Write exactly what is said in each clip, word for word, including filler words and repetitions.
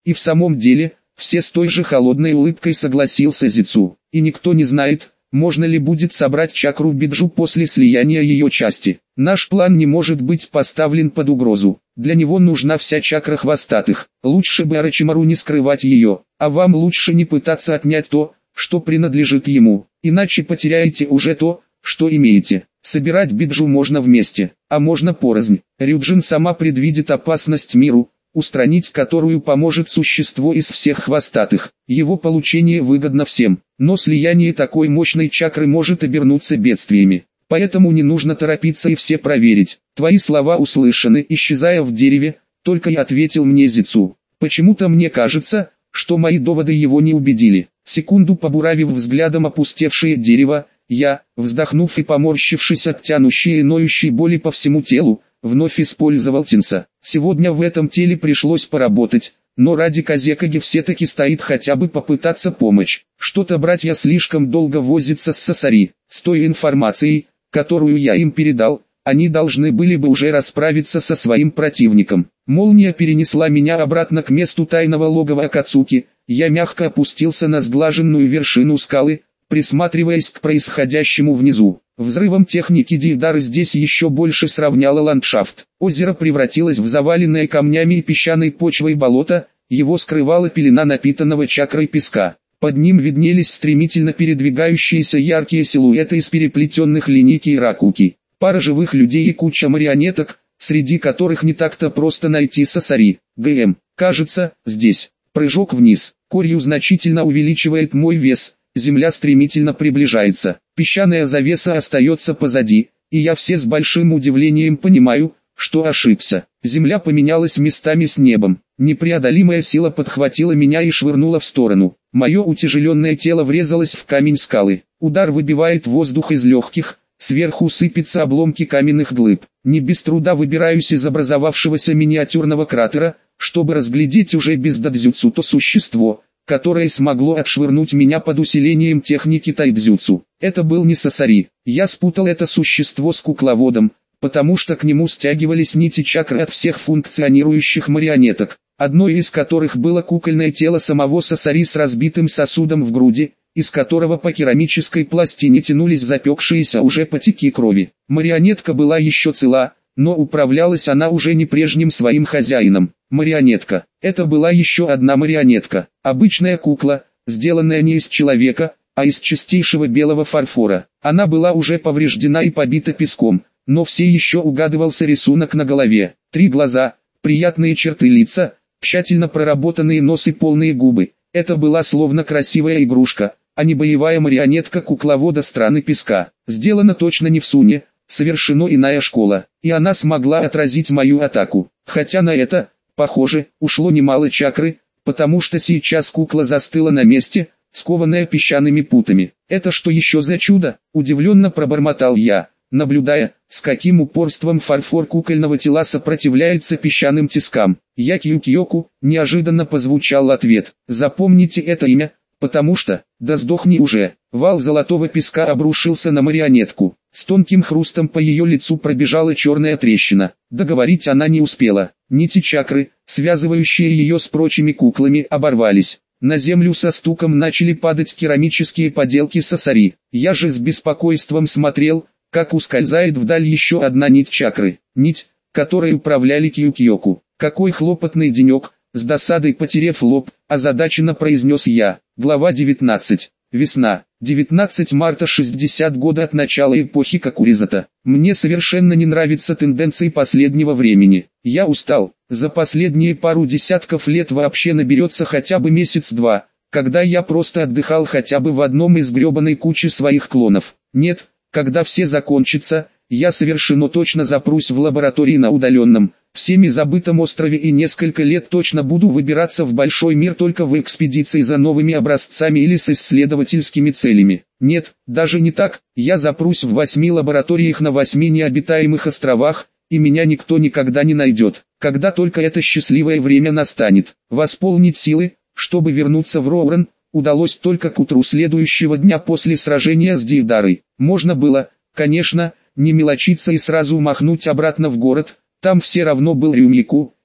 И в самом деле, все с той же холодной улыбкой согласился Зицу. И никто не знает, можно ли будет собрать чакру Биджу после слияния ее части. Наш план не может быть поставлен под угрозу. Для него нужна вся чакра хвостатых. Лучше бы Орочимару не скрывать ее, а вам лучше не пытаться отнять то, что принадлежит ему, иначе потеряете уже то, что имеете. Собирать Биджу можно вместе, а можно порознь. Рюджин сама предвидит опасность миру, устранить которую поможет существо из всех хвостатых. Его получение выгодно всем, но слияние такой мощной чакры может обернуться бедствиями. Поэтому не нужно торопиться и все проверить. Твои слова услышаны, исчезая в дереве, только и ответил мне Зицу. Почему-то мне кажется, что мои доводы его не убедили. Секунду побуравив взглядом опустевшее дерево, я, вздохнув и поморщившись от тянущей и ноющей боли по всему телу, вновь использовал Тинса. Сегодня в этом теле пришлось поработать, но ради Казекаги все-таки стоит хотя бы попытаться помочь. Что-то братья слишком долго возятся с Сасари. С той информацией, которую я им передал, они должны были бы уже расправиться со своим противником. Молния перенесла меня обратно к месту тайного логова Акацуки. Я мягко опустился на сглаженную вершину скалы, присматриваясь к происходящему внизу. Взрывом техники Дейдары здесь еще больше сравняло ландшафт. Озеро превратилось в заваленное камнями и песчаной почвой болото, его скрывала пелена напитанного чакрой песка. Под ним виднелись стремительно передвигающиеся яркие силуэты из переплетенных линейки и ракуки. Пара живых людей и куча марионеток, среди которых не так-то просто найти Сасари. ГМ, кажется, здесь. Прыжок вниз. Корью значительно увеличивает мой вес. Земля стремительно приближается. Песчаная завеса остается позади, и я все с большим удивлением понимаю, что ошибся. Земля поменялась местами с небом. Непреодолимая сила подхватила меня и швырнула в сторону. Мое утяжеленное тело врезалось в камень скалы. Удар выбивает воздух из легких, сверху сыпятся обломки каменных глыб. Не без труда выбираюсь из образовавшегося миниатюрного кратера, чтобы разглядеть уже без дадзюцу то существо, которое смогло отшвырнуть меня под усилением техники тайдзюцу. Это был не Сасари. Я спутал это существо с кукловодом, потому что к нему стягивались нити чакры от всех функционирующих марионеток, одной из которых было кукольное тело самого Сасари с разбитым сосудом в груди, из которого по керамической пластине тянулись запекшиеся уже потеки крови. Марионетка была еще цела, но управлялась она уже не прежним своим хозяином. Марионетка. Это была еще одна марионетка. Обычная кукла, сделанная не из человека, а из чистейшего белого фарфора. Она была уже повреждена и побита песком, но все еще угадывался рисунок на голове. Три глаза, приятные черты лица, тщательно проработанные нос и полные губы. Это была словно красивая игрушка, а не боевая марионетка кукловода страны песка. Сделано точно не в Суне, совершено иная школа, и она смогла отразить мою атаку. Хотя на это, похоже, ушло немало чакры, потому что сейчас кукла застыла на месте, скованная песчаными путами. Это что еще за чудо? Удивленно пробормотал я, наблюдая, с каким упорством фарфор кукольного тела сопротивляется песчаным тискам. Якью-кьёку, неожиданно позвучал ответ. Запомните это имя, потому что, да сдохни уже. Вал золотого песка обрушился на марионетку. С тонким хрустом по ее лицу пробежала черная трещина. Договорить она не успела. Нити чакры, связывающие ее с прочими куклами, оборвались. На землю со стуком начали падать керамические поделки Сасари. Я же с беспокойством смотрел, как ускользает вдаль еще одна нить чакры. Нить, которой управляли Кью-кьёку. Какой хлопотный денек, с досадой потерев лоб, озадаченно произнес я. Глава девятнадцать. Весна. девятнадцатого марта шестьдесят года от начала эпохи Какуризата. Мне совершенно не нравятся тенденции последнего времени. Я устал. За последние пару десятков лет вообще наберется хотя бы месяц-два, когда я просто отдыхал хотя бы в одном из гребаной кучи своих клонов. Нет, когда все закончится, я совершенно точно запрусь в лаборатории на удаленном, всеми забытом острове и несколько лет точно буду выбираться в большой мир только в экспедиции за новыми образцами или с исследовательскими целями. Нет, даже не так, я запрусь в восьми лабораториях на восьми необитаемых островах, и меня никто никогда не найдет. Когда только это счастливое время настанет, восполнить силы, чтобы вернуться в Роурен, удалось только к утру следующего дня после сражения с Дейдарой. Можно было, конечно, не мелочиться и сразу махнуть обратно в город. Там все равно был Рюмику,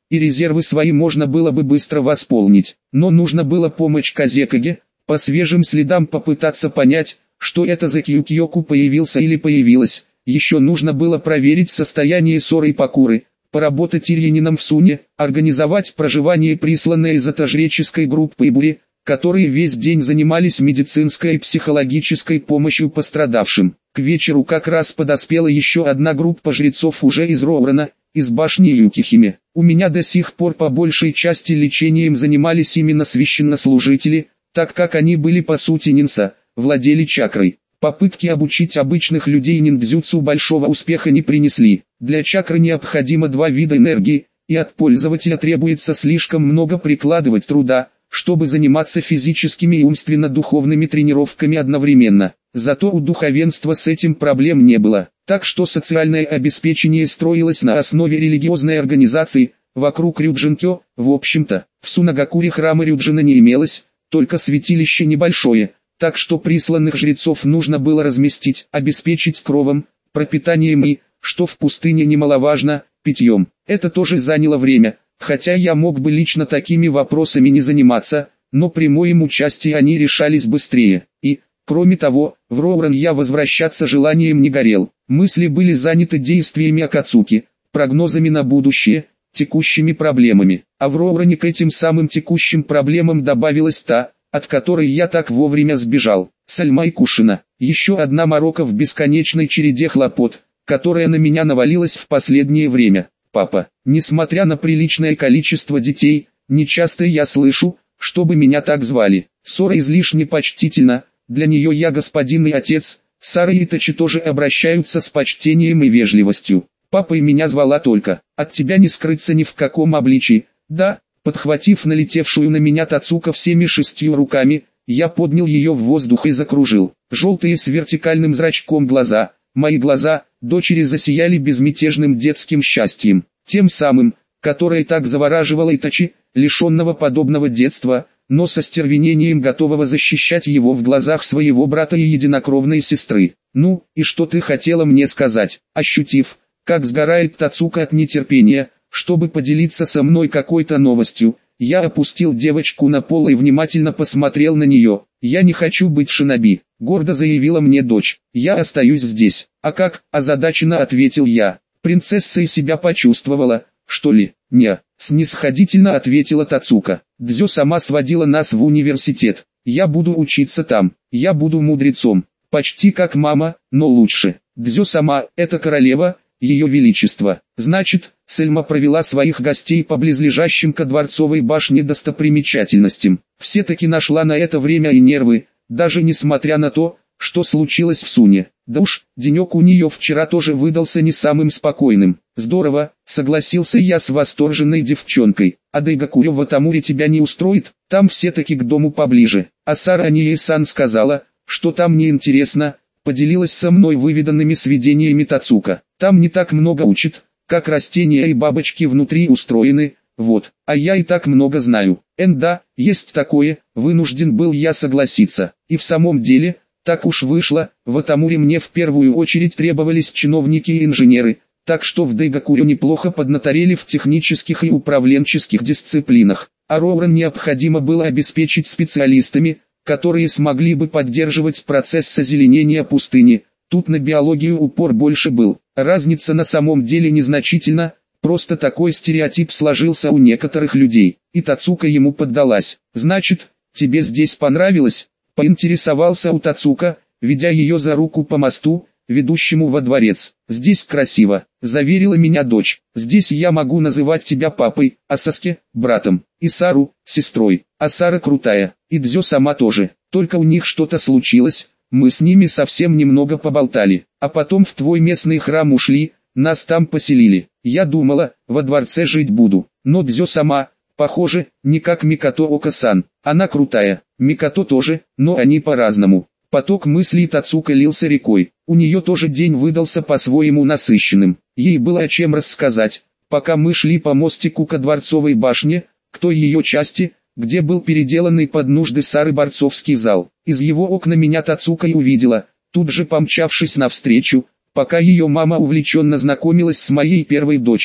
и резервы свои можно было бы быстро восполнить. Но нужно было помочь Казекаге, по свежим следам попытаться понять, что это за Кьюкьёку появился или появилась. Еще нужно было проверить состояние Соры и Покуры, поработать Ильянином в Суне, организовать проживание присланной из отожреческой группы Ибури, которые весь день занимались медицинской и психологической помощью пострадавшим. К вечеру как раз подоспела еще одна группа жрецов уже из Роурена, из башни Юкихиме. У меня до сих пор по большей части лечением занимались именно священнослужители, так как они были по сути ниндзя, владели чакрой. Попытки обучить обычных людей ниндзюцу большого успеха не принесли. Для чакры необходимо два вида энергии, и от пользователя требуется слишком много прикладывать труда, чтобы заниматься физическими и умственно-духовными тренировками одновременно. Зато у духовенства с этим проблем не было, так что социальное обеспечение строилось на основе религиозной организации, вокруг Рюджинкё. В общем-то, в Сунагакуре храма Рюджина не имелось, только святилище небольшое, так что присланных жрецов нужно было разместить, обеспечить кровом, пропитанием и, что в пустыне немаловажно, питьем. Это тоже заняло время. Хотя я мог бы лично такими вопросами не заниматься, но при моем участии они решались быстрее. И, кроме того, в Роурен я возвращаться желанием не горел. Мысли были заняты действиями Акацуки, прогнозами на будущее, текущими проблемами. А в Роурене к этим самым текущим проблемам добавилась та, от которой я так вовремя сбежал. Сальма и Кушина. Еще одна морока в бесконечной череде хлопот, которая на меня навалилась в последнее время. Папа, несмотря на приличное количество детей, нечасто я слышу, чтобы меня так звали. Сора излишне почтительна, для нее я господин и отец, Сара и Итачи тоже обращаются с почтением и вежливостью. Папой меня звала только, от тебя не скрыться ни в каком обличии. Да, подхватив налетевшую на меня Тацука всеми шестью руками, я поднял ее в воздух и закружил. Желтые с вертикальным зрачком глаза, мои глаза, дочери засияли безмятежным детским счастьем, тем самым, которое так завораживало Итачи, лишенного подобного детства, но со стервенением готового защищать его в глазах своего брата и единокровной сестры. «Ну, и что ты хотела мне сказать?» Ощутив, как сгорает Тацука от нетерпения, чтобы поделиться со мной какой-то новостью, я опустил девочку на пол и внимательно посмотрел на нее. «Я не хочу быть шиноби», — гордо заявила мне дочь. «Я остаюсь здесь». «А как?» — озадаченно ответил я. «Принцесса и себя почувствовала, что ли?» «Не», — снисходительно ответила Тацука. «Дзё сама сводила нас в университет. Я буду учиться там. Я буду мудрецом. Почти как мама, но лучше. Дзё сама — это королева, ее величество». Значит, Сельма провела своих гостей по близлежащим ко дворцовой башне достопримечательностям. Все-таки нашла на это время и нервы, даже несмотря на то, что случилось в Суне. Да уж, денек у нее вчера тоже выдался не самым спокойным. «Здорово», — согласился я с восторженной девчонкой. «А Дайгакурё в Атамуре тебя не устроит? Там все-таки к дому поближе». А Сара Анией-сан сказала, что там неинтересно, поделилась со мной выведанными сведениями Тацука. «Там не так много учат, как растения и бабочки внутри устроены, вот, а я и так много знаю». Эн да, есть такое, вынужден был я согласиться. И в самом деле, так уж вышло, в Атамуре мне в первую очередь требовались чиновники и инженеры, так что в Дайгакурё неплохо поднаторели в технических и управленческих дисциплинах. А Роурен необходимо было обеспечить специалистами, которые смогли бы поддерживать процесс созеленения пустыни. Тут на биологию упор больше был. Разница на самом деле незначительна, просто такой стереотип сложился у некоторых людей. И Тацука ему поддалась. «Значит, тебе здесь понравилось?» — поинтересовался у Тацука, ведя ее за руку по мосту, ведущему во дворец. «Здесь красиво», — заверила меня дочь. «Здесь я могу называть тебя папой, а Саске — братом, и Сару — сестрой. А Сара крутая, и Дзё сама тоже. Только у них что-то случилось, мы с ними совсем немного поболтали, а потом в твой местный храм ушли, нас там поселили. Я думала, во дворце жить буду, но Дзё сама, похоже, не как Микото Ока-сан. Она крутая, Микото тоже, но они по-разному». Поток мыслей Тацука лился рекой. У нее тоже день выдался по-своему насыщенным. Ей было о чем рассказать, пока мы шли по мостику ко дворцовой башне, к той ее части, где был переделанный под нужды Сары борцовский зал. Из его окна меня Тацука и увидела, тут же помчавшись навстречу, пока ее мама увлеченно знакомилась с моей первой дочерью.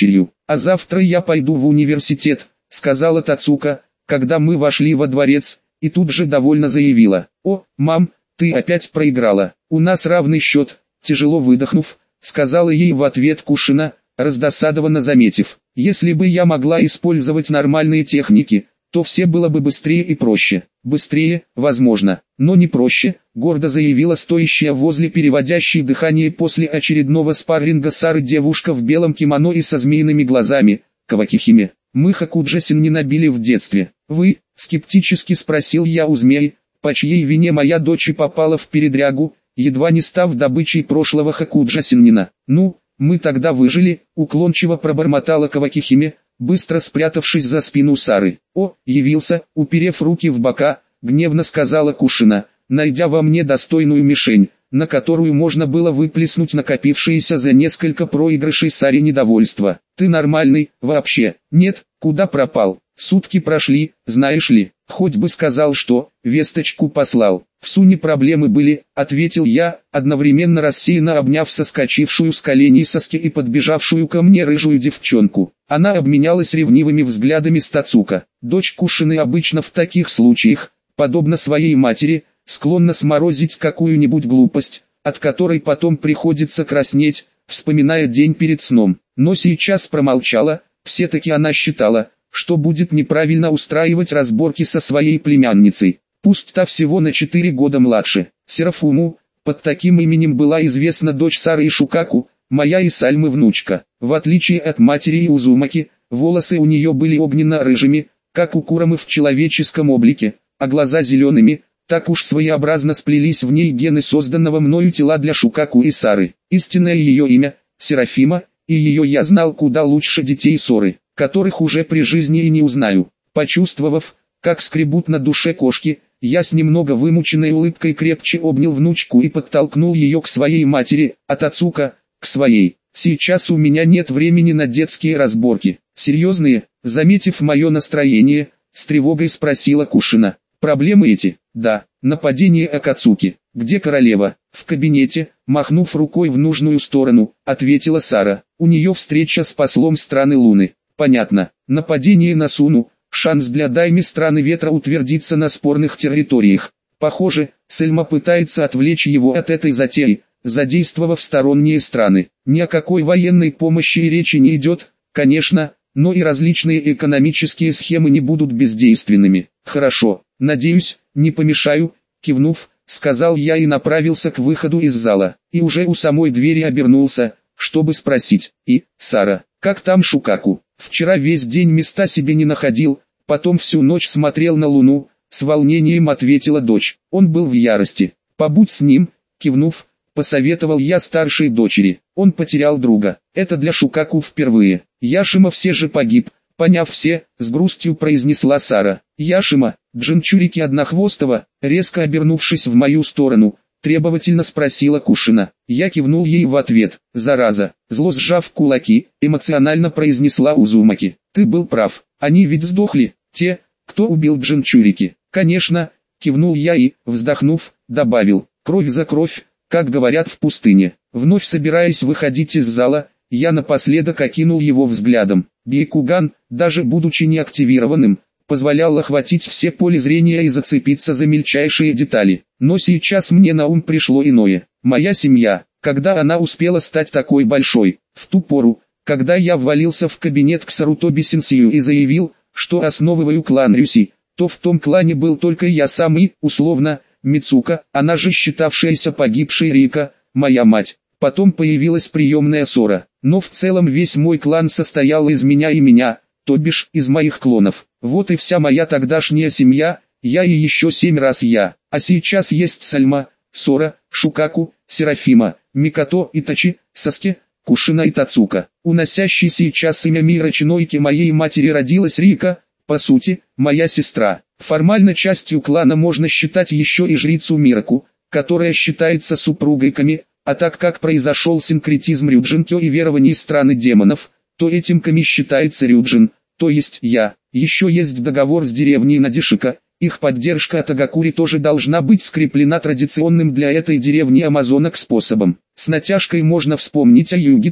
«А завтра я пойду в университет», — сказала Тацука, когда мы вошли во дворец, и тут же довольно заявила: «О, мам, ты опять проиграла, у нас равный счет», тяжело выдохнув, сказала ей в ответ Кушина, раздосадованно заметив: «Если бы я могла использовать нормальные техники, то все было бы быстрее и проще». «Быстрее, возможно, но не проще», гордо заявила стоящая возле переводящей дыхание после очередного спарринга Сары девушка в белом кимоно и со змеиными глазами, Кавакихиме. «Мы Хокуджасин не набили в детстве». «Вы?» — скептически спросил я у змей, по чьей вине моя дочь и попала в передрягу, едва не став добычей прошлого Хокуджасиннина. «Ну, мы тогда выжили», — уклончиво пробормотала Кавакихиме, быстро спрятавшись за спину Сары. «О, явился», — уперев руки в бока, гневно сказала Кушина, найдя во мне достойную мишень, на которую можно было выплеснуть накопившееся за несколько проигрышей Саре недовольство. «Ты нормальный, вообще?» «Нет, куда пропал? Сутки прошли, знаешь ли». «Хоть бы сказал, что, весточку послал». «В Суне проблемы были», — ответил я, одновременно рассеянно обняв соскочившую с коленей Саски и подбежавшую ко мне рыжую девчонку. Она обменялась ревнивыми взглядами с Тацука. Дочь Кушины обычно в таких случаях, подобно своей матери, склонна сморозить какую-нибудь глупость, от которой потом приходится краснеть, вспоминая день перед сном. Но сейчас промолчала, все-таки она считала, что будет неправильно устраивать разборки со своей племянницей. Пусть та всего на четыре года младше. Серафуму, под таким именем была известна дочь Сары и Шукаку, моя и Сальмы внучка. В отличие от матери и Узумаки, волосы у нее были огненно-рыжими, как у Курамы в человеческом облике, а глаза зелеными. Так уж своеобразно сплелись в ней гены созданного мною тела для Шукаку и Сары. Истинное ее имя – Серафима, и ее я знал куда лучше детей Соры, которых уже при жизни и не узнаю. Почувствовав, как скребут на душе кошки, я с немного вымученной улыбкой крепче обнял внучку и подтолкнул ее к своей матери, а Тацука – к своей. «Сейчас у меня нет времени на детские разборки». «Серьезные?» – заметив мое настроение, с тревогой спросила Кушина. «Проблемы эти?» «Да, нападение Акацуки». «Где королева?» «В кабинете», махнув рукой в нужную сторону, ответила Сара. «У нее встреча с послом страны Луны». «Понятно. Нападение на Суну, шанс для дайми страны ветра утвердиться на спорных территориях. Похоже, Сельма пытается отвлечь его от этой затеи, задействовав сторонние страны. Ни о какой военной помощи и речи не идет, конечно, но и различные экономические схемы не будут бездейственными». «Хорошо, надеюсь, не помешаю», кивнув, сказал я и направился к выходу из зала, и уже у самой двери обернулся, чтобы спросить: «И, Сара, как там Шукаку?» Вчера весь день места себе не находил, потом всю ночь смотрел на луну, с волнением ответила дочь. Он был в ярости. «Побудь с ним», кивнув, посоветовал я старшей дочери. «Он потерял друга. Это для Шукаку впервые. Яшима все же погиб». Поняв все, с грустью произнесла Сара. «Яшима, Джинчурики Однохвостого», резко обернувшись в мою сторону, требовательно спросила Кушина. Я кивнул ей в ответ. «Зараза», зло сжав кулаки, эмоционально произнесла Узумаки. «Ты был прав, они ведь сдохли, те, кто убил Джинчурики». «Конечно», кивнул я и, вздохнув, добавил: «Кровь за кровь, как говорят в пустыне». Вновь собираясь выходить из зала, я напоследок окинул его взглядом. Бейкуган, даже будучи неактивированным, позволял охватить все поле зрения и зацепиться за мельчайшие детали. Но сейчас мне на ум пришло иное. Моя семья, когда она успела стать такой большой, в ту пору, когда я ввалился в кабинет к Сарутоби Сенсею и заявил, что основываю клан Рюси, то в том клане был только я сам и, условно, Мицука, она же считавшаяся погибшей Рика, моя мать. Потом появилась приемная Сора, но в целом весь мой клан состоял из меня и меня, то бишь из моих клонов. Вот и вся моя тогдашняя семья, я и еще семь раз я. А сейчас есть Сальма, Сора, Шукаку, Серафима, Микато, Итачи, Саске, Кушина и Тацука. Уносящий сейчас имя Мирочинойки моей матери родилась Рика, по сути, моя сестра. Формально частью клана можно считать еще и жрицу Мираку, которая считается супругой Ками, а так как произошел синкретизм Рюджинкё и верований страны демонов, то этим Ками считается Рюджин, то есть я. Еще есть договор с деревней Надишика, их поддержка от Агакури тоже должна быть скреплена традиционным для этой деревни амазонок способом. С натяжкой можно вспомнить Аюгита,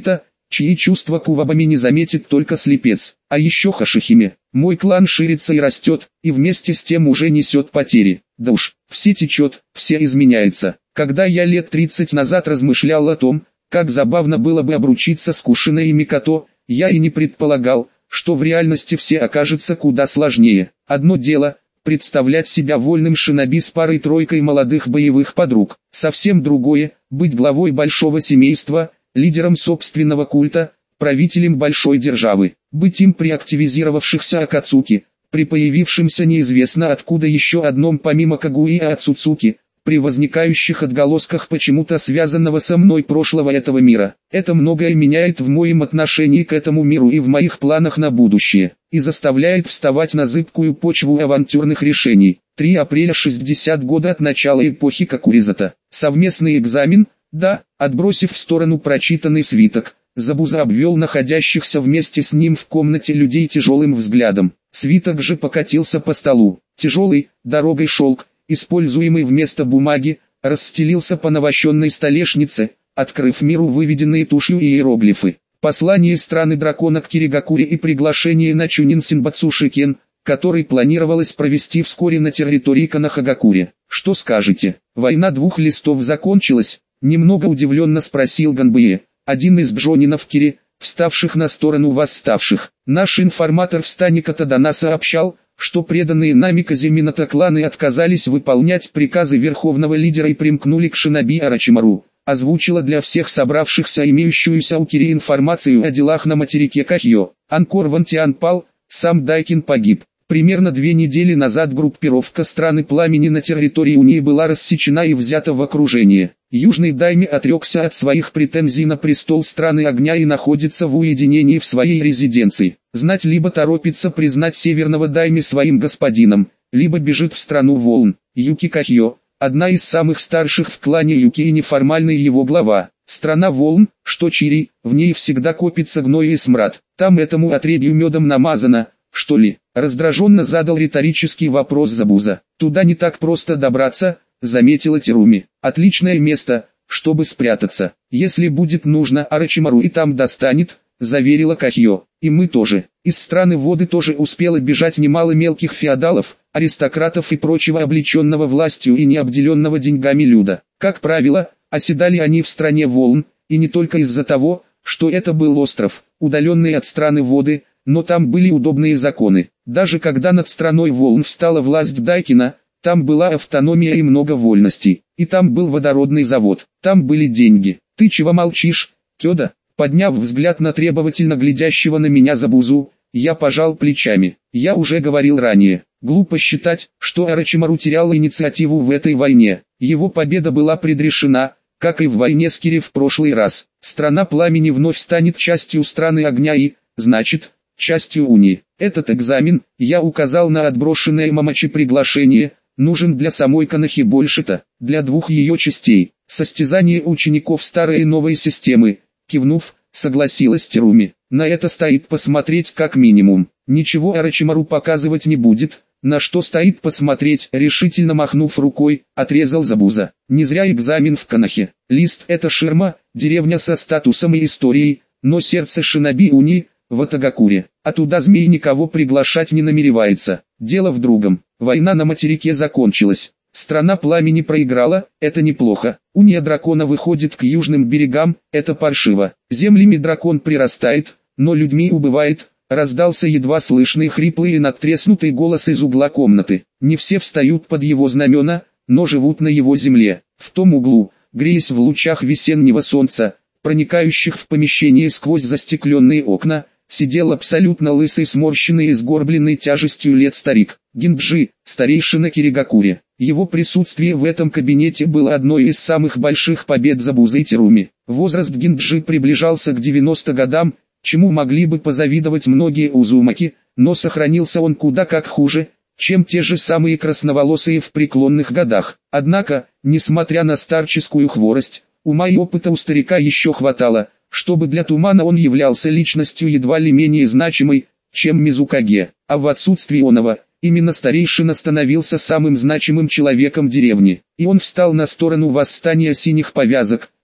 чьи чувства к Увабами не заметит только слепец. А еще Хашихиме. Мой клан ширится и растет, и вместе с тем уже несет потери. Да уж, все течет, все изменяется. Когда я лет тридцать назад размышлял о том, как забавно было бы обручиться с Кушиной и Микото, я и не предполагал, что в реальности все окажется куда сложнее. Одно дело – представлять себя вольным шиноби с парой-тройкой молодых боевых подруг. Совсем другое – быть главой большого семейства, лидером собственного культа, правителем большой державы. Быть им при активизировавшихся Акацуки, при появившемся неизвестно откуда еще одном помимо Кагуи и Ацуцуки, при возникающих отголосках почему-то связанного со мной прошлого этого мира. Это многое меняет в моем отношении к этому миру и в моих планах на будущее, и заставляет вставать на зыбкую почву авантюрных решений. третьего апреля шестьдесят года от начала эпохи Кокуризата. Совместный экзамен, да, отбросив в сторону прочитанный свиток, Забуза обвел находящихся вместе с ним в комнате людей тяжелым взглядом. Свиток же покатился по столу. Тяжелый, дорогой шелк, используемый вместо бумаги, расстелился по навощенной столешнице, открыв миру выведенные тушью иероглифы. Послание страны дракона к Киригакуре и приглашение на Чунин Синбацушикен, который планировалось провести вскоре на территории Канахагакуре. Что скажете? Война двух листов закончилась? Немного удивленно спросил Ганбэе, один из джонинов Кири, вставших на сторону восставших. Наш информатор в стане Катадана сообщал, что преданные нами Казимината кланы отказались выполнять приказы верховного лидера и примкнули к шиноби Орочимару. Озвучила для всех собравшихся имеющуюся у Кири информацию о делах на материке Кахьо. Анкор Вантиан пал, сам Дайкин погиб. Примерно две недели назад группировка страны пламени на территории Унии была рассечена и взята в окружение. Южный Дайми отрекся от своих претензий на престол страны огня и находится в уединении в своей резиденции. Знать либо торопится признать Северного Дайми своим господином, либо бежит в страну волн. Юки Кахьо, одна из самых старших в клане Юки и неформальный его глава. Страна волн, что Чири, в ней всегда копится гной и смрад. Там этому отребью медом намазано, что ли? Раздраженно задал риторический вопрос Забуза. Туда не так просто добраться, заметила Теруми. Отличное место, чтобы спрятаться. Если будет нужно, Орочимару и там достанет, заверила Кахьо. И мы тоже. Из страны воды тоже успело бежать немало мелких феодалов, аристократов и прочего облеченного властью и необделенного деньгами люда. Как правило, оседали они в стране волн, и не только из-за того, что это был остров, удаленный от страны воды, но там были удобные законы. Даже когда над страной волн встала власть Дайкина, там была автономия и много вольностей. И там был водородный завод, там были деньги. Ты чего молчишь, Кёда? Подняв взгляд на требовательно глядящего на меня Забузу, я пожал плечами. Я уже говорил ранее, глупо считать, что Орочимару терял инициативу в этой войне. Его победа была предрешена, как и в войне с Кири в прошлый раз. Страна пламени вновь станет частью страны огня и, значит, частью Унии. Этот экзамен, я указал на отброшенное Мамачи приглашение, нужен для самой Канахи больше-то, для двух ее частей. Состязание учеников старой и новой системы, кивнув, согласилась Теруми. На это стоит посмотреть как минимум. Ничего Орочимару показывать не будет, на что стоит посмотреть, решительно махнув рукой, отрезал Забуза. Не зря экзамен в Канахе. Лист — это ширма, деревня со статусом и историей, но сердце шиноби Унии — в Атагакуре, а туда змей никого приглашать не намеревается. Дело в другом. Война на материке закончилась. Страна пламени проиграла, это неплохо. Уния дракона выходит к южным берегам, это паршиво. Землями дракон прирастает, но людьми убывает. Раздался едва слышный хриплый и надтреснутый голос из угла комнаты. Не все встают под его знамена, но живут на его земле. В том углу, греясь в лучах весеннего солнца, проникающих в помещение сквозь застекленные окна, сидел абсолютно лысый, сморщенный и сгорбленный тяжестью лет старик. Гинджи, старейшина Киригакуре. Его присутствие в этом кабинете было одной из самых больших побед Забузы и Теруми. Возраст Гинджи приближался к девяноста годам, чему могли бы позавидовать многие узумаки, но сохранился он куда как хуже, чем те же самые красноволосые в преклонных годах. Однако, несмотря на старческую хворость, ума и опыта у старика еще хватало, чтобы для Тумана он являлся личностью едва ли менее значимой, чем Мизукаге, а в отсутствии оного, именно старейшина становился самым значимым человеком деревни, и он встал на сторону восстания синих повязок,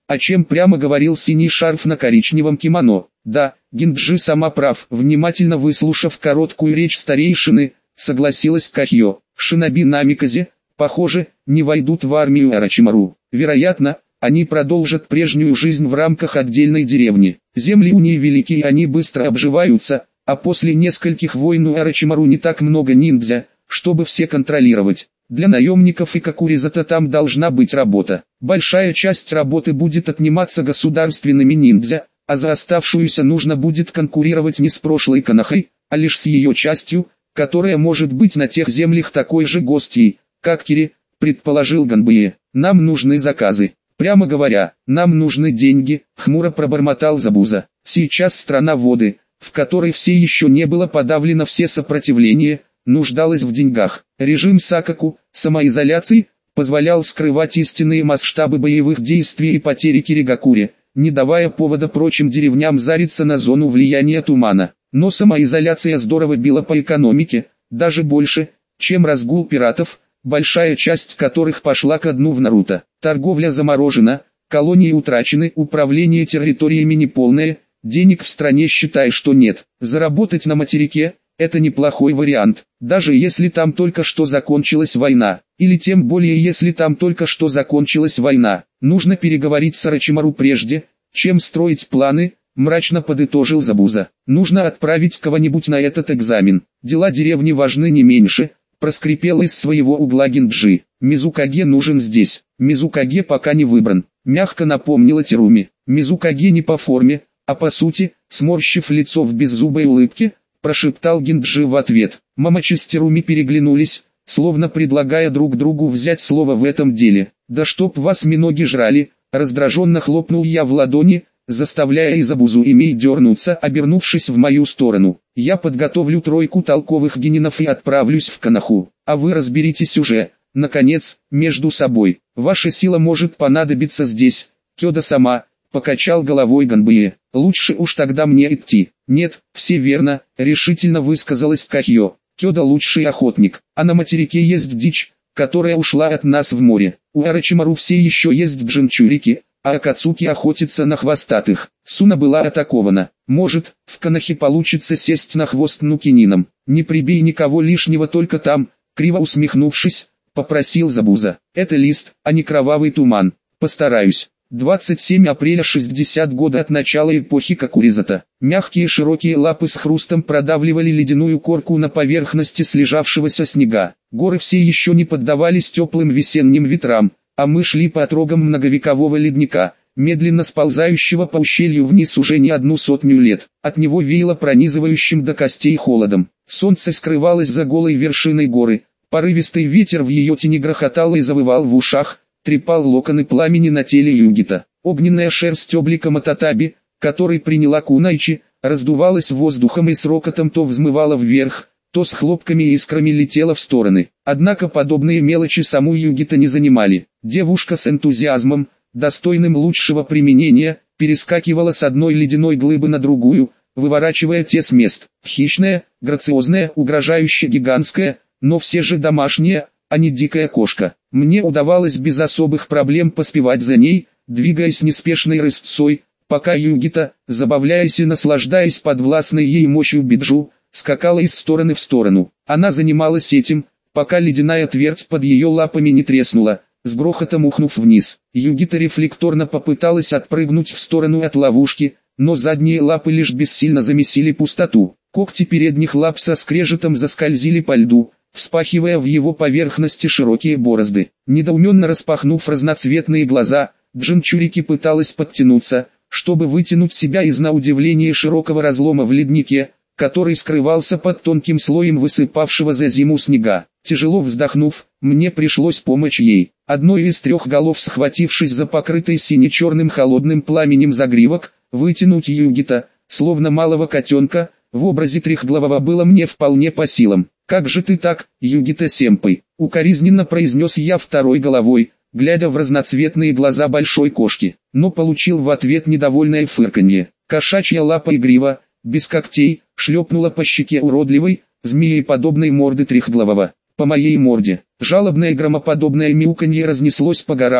о чем прямо говорил синий шарф на коричневом кимоно. Да, Гинджи сама прав. Внимательно выслушав короткую речь старейшины, согласилась Кахьо. Шиноби Намиказе, похоже, не войдут в армию Орочимару. Вероятно, они продолжат прежнюю жизнь в рамках отдельной деревни. Земли у ней велики, они быстро обживаются, а после нескольких войн у Орочимару не так много ниндзя, чтобы все контролировать. Для наемников и Какуризата там должна быть работа. Большая часть работы будет отниматься государственными ниндзя, а за оставшуюся нужно будет конкурировать не с прошлой Конохой, а лишь с ее частью, которая может быть на тех землях такой же гостьей, как Кири, предположил Ганбэе. Нам нужны заказы. Прямо говоря, нам нужны деньги, хмуро пробормотал Забуза. Сейчас страна воды, в которой все еще не было подавлено все сопротивление, нуждалась в деньгах. Режим Сакаку, самоизоляции, позволял скрывать истинные масштабы боевых действий и потери Киригакури, не давая повода прочим деревням зариться на зону влияния тумана. Но самоизоляция здорово била по экономике, даже больше, чем разгул пиратов, большая часть которых пошла ко дну в Наруто. Торговля заморожена, колонии утрачены, управление территориями неполное, денег в стране считай что нет. Заработать на материке – это неплохой вариант, даже если там только что закончилась война, или тем более если там только что закончилась война. Нужно переговорить с Орочимару прежде, чем строить планы, мрачно подытожил Забуза. Нужно отправить кого-нибудь на этот экзамен. Дела деревни важны не меньше, проскрипел из своего угла Гинджи. Мизукаге нужен здесь. Мизукаге пока не выбран, мягко напомнила Теруми. Мизукаге не по форме, а по сути, сморщив лицо в беззубой улыбке, прошептал Гинджи в ответ. Мамачи с Теруми переглянулись, словно предлагая друг другу взять слово в этом деле. Да чтоб вас миноги жрали, раздраженно хлопнул я в ладони, заставляя Изабузу и Мей дернуться, обернувшись в мою сторону. Я подготовлю тройку толковых генинов и отправлюсь в Коноху, а вы разберитесь уже, наконец, между собой. Ваша сила может понадобиться здесь. Кёда сама, покачал головой Ганбэе. Лучше уж тогда мне идти. Нет, все верно, решительно высказалась Кахьо. Кёда лучший охотник, а на материке есть дичь, которая ушла от нас в море. У Орочимару все еще есть джинчурики, а Акацуки охотится на хвостатых. Суна была атакована. Может, в Конохе получится сесть на хвост Нукинином. Не прибей никого лишнего только там, криво усмехнувшись, попросил Забуза. Это лист, а не кровавый туман. Постараюсь. двадцать семь апреля шестьдесят года от начала эпохи Какуризата. Мягкие широкие лапы с хрустом продавливали ледяную корку на поверхности слежавшегося снега. Горы все еще не поддавались теплым весенним ветрам, а мы шли по отрогам многовекового ледника, медленно сползающего по ущелью вниз уже не одну сотню лет. От него веяло пронизывающим до костей холодом. Солнце скрывалось за голой вершиной горы, порывистый ветер в ее тени грохотал и завывал в ушах, трепал локоны пламени на теле Югита. Огненная шерсть облика Татаби, который приняла Кунайчи, раздувалась воздухом и с рокотом то взмывала вверх, то с хлопками и искрами летела в стороны. Однако подобные мелочи саму Югита не занимали. Девушка с энтузиазмом, достойным лучшего применения, перескакивала с одной ледяной глыбы на другую, выворачивая те с мест. Хищная, грациозная, угрожающе гигантская, но все же домашняя, а не дикая кошка. Мне удавалось без особых проблем поспевать за ней, двигаясь неспешной рысцой, пока Югита, забавляясь и наслаждаясь подвластной ей мощью биджу, скакала из стороны в сторону. Она занималась этим, пока ледяная твердь под ее лапами не треснула, с грохотом ухнув вниз. Югита рефлекторно попыталась отпрыгнуть в сторону от ловушки, но задние лапы лишь бессильно замесили пустоту. Когти передних лап со скрежетом заскользили по льду, вспахивая в его поверхности широкие борозды. Недоуменно распахнув разноцветные глаза, Джинчурики пыталась подтянуться, чтобы вытянуть себя из на удивление широкого разлома в леднике, который скрывался под тонким слоем высыпавшего за зиму снега. Тяжело вздохнув, мне пришлось помочь ей. Одной из трех голов, схватившись за покрытый сине-черным холодным пламенем загривок, вытянуть Югита, словно малого котенка, в образе трехглавого было мне вполне по силам. «Как же ты так, Югита-сенпай?» — укоризненно произнес я второй головой, глядя в разноцветные глаза большой кошки, но получил в ответ недовольное фырканье. Кошачья лапа и грива, без когтей, шлепнула по щеке уродливой, змееподобной морды трехглавого. По моей морде, жалобное громоподобное мяуканье разнеслось по горам,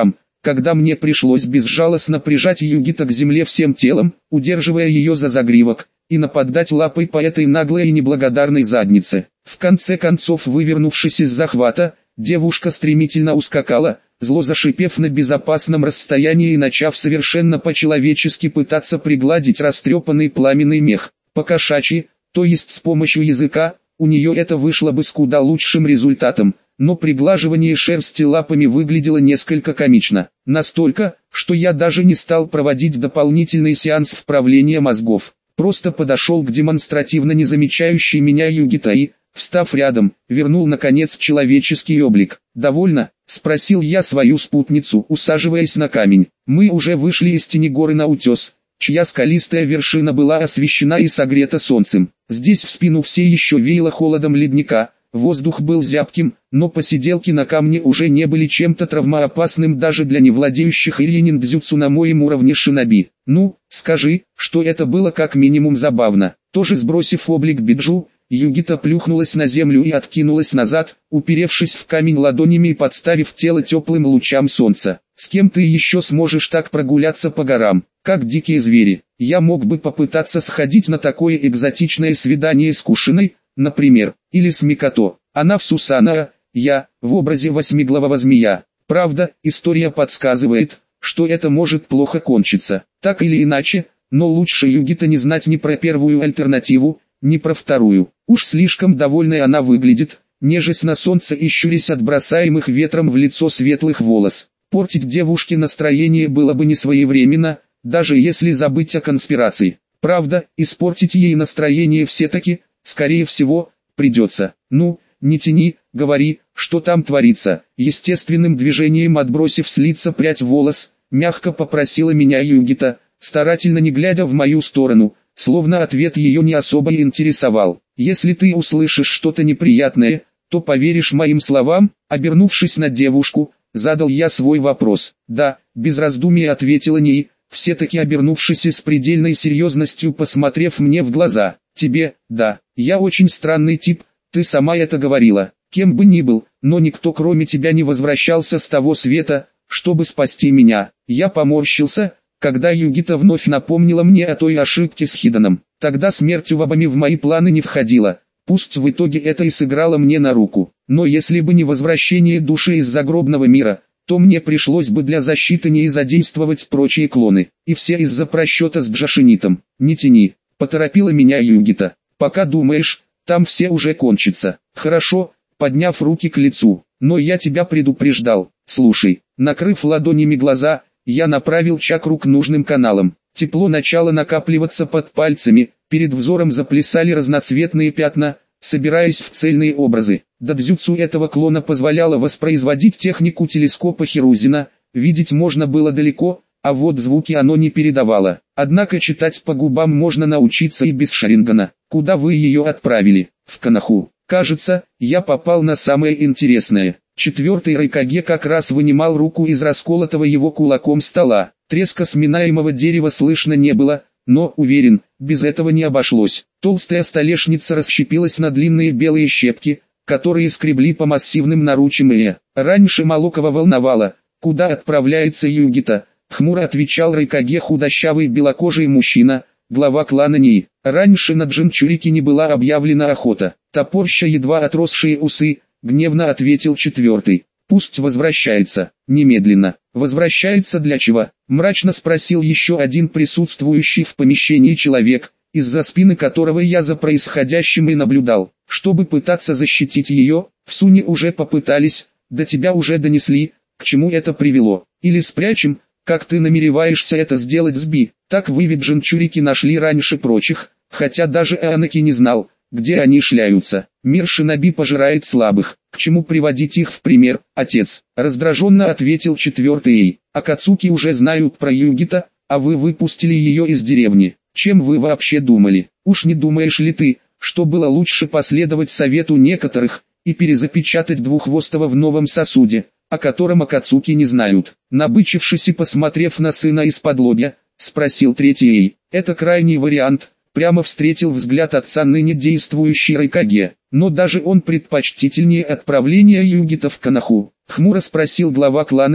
когда мне пришлось безжалостно прижать Югита к земле всем телом, удерживая ее за загривок, и нападать лапой по этой наглой и неблагодарной заднице. В конце концов, вывернувшись из захвата, девушка стремительно ускакала, зло зашипев на безопасном расстоянии и начав совершенно по-человечески пытаться пригладить растрепанный пламенный мех. По-кошачьи, то есть с помощью языка, у нее это вышло бы с куда лучшим результатом, но приглаживание шерсти лапами выглядело несколько комично. Настолько, что я даже не стал проводить дополнительный сеанс вправления мозгов. Просто подошел к демонстративно не замечающей меня Югита и, встав рядом, вернул наконец человеческий облик. «Довольно?» — спросил я свою спутницу, усаживаясь на камень. Мы уже вышли из тени горы на утес, чья скалистая вершина была освещена и согрета солнцем. Здесь в спину все еще веяло холодом ледника, воздух был зябким, но посиделки на камне уже не были чем-то травмоопасным даже для невладеющих ирьянин-дзюцу на моем уровне шиноби. «Ну, скажи, что это было как минимум забавно». Тоже сбросив облик Биджу, Югита плюхнулась на землю и откинулась назад, уперевшись в камень ладонями и подставив тело теплым лучам солнца. «С кем ты еще сможешь так прогуляться по горам, как дикие звери? Я мог бы попытаться сходить на такое экзотичное свидание с Кушиной, например, или с Микото. Она в Сусанаа, я, в образе восьмиглавого змея. Правда, история подсказывает, что это может плохо кончиться. Так или иначе, но лучше Югита не знать ни про первую альтернативу, ни про вторую. Уж слишком довольной она выглядит, нежесть на солнце и щурясь от бросаемых ветром в лицо светлых волос. Портить девушке настроение было бы не своевременно, даже если забыть о конспирации. Правда, испортить ей настроение все-таки, скорее всего, придется. «Ну, не тяни, говори, что там творится». Естественным движением отбросив с лица прядь волос, мягко попросила меня Югита, старательно не глядя в мою сторону, словно ответ ее не особо интересовал. «Если ты услышишь что-то неприятное, то поверишь моим словам?» Обернувшись на девушку, задал я свой вопрос. «Да», без раздумий ответила Ней, все-таки обернувшись и с предельной серьезностью посмотрев мне в глаза. «Тебе, да, я очень странный тип, ты сама это говорила. Кем бы ни был, но никто кроме тебя не возвращался с того света, чтобы спасти меня». Я поморщился, когда Югита вновь напомнила мне о той ошибке с Хиданом. Тогда смерть Увабами в мои планы не входила, пусть в итоге это и сыграло мне на руку. Но если бы не возвращение души из загробного мира, то мне пришлось бы для защиты не задействовать прочие клоны. И все из-за просчета с Джашинитом. «Не тяни», — поторопила меня Югита. «Пока думаешь, там все уже кончится». «Хорошо», подняв руки к лицу. «Но я тебя предупреждал. Слушай». Накрыв ладонями глаза, я направил чакру к нужным каналам. Тепло начало накапливаться под пальцами, перед взором заплясали разноцветные пятна, собираясь в цельные образы. Дадзюцу этого клона позволяло воспроизводить технику телескопа Хирузина, видеть можно было далеко, а вот звуки оно не передавало. Однако читать по губам можно научиться и без Шарингана. «Куда вы ее отправили?» «В Канаху». Кажется, я попал на самое интересное. Четвертый Райкаге как раз вынимал руку из расколотого его кулаком стола. Треска сминаемого дерева слышно не было, но, уверен, без этого не обошлось. Толстая столешница расщепилась на длинные белые щепки, которые скребли по массивным наручам и... Раньше Молокова волновало, куда отправляется Югита. Хмуро отвечал Райкаге худощавый белокожий мужчина, глава клана Нии. Раньше на Джинчурики не была объявлена охота. Топорща едва отросшие усы, гневно ответил четвертый. «Пусть возвращается, немедленно». «Возвращается для чего?» Мрачно спросил еще один присутствующий в помещении человек, из-за спины которого я за происходящим и наблюдал. «Чтобы пытаться защитить ее, в Суне уже попытались, до тебя уже донесли, к чему это привело. Или спрячем, как ты намереваешься это сделать с Би?» Так вы ведь Джинчурики нашли раньше прочих, хотя даже Анаки не знал, где они шляются. Мир шиноби пожирает слабых. К чему приводить их в пример, отец? Раздраженно ответил четвертый. Акацуки уже знают про Югита, а вы выпустили ее из деревни. Чем вы вообще думали? Уж не думаешь ли ты, что было лучше последовать совету некоторых, и перезапечатать Двуххвостого в новом сосуде, о котором Акацуки не знают? Набычившись и посмотрев на сына из-под лобья, спросил третий. Это крайний вариант. Прямо встретил взгляд отца ныне действующий Райкаге, но даже он предпочтительнее отправления Югита в Канаху. Хмуро спросил глава клана Нии.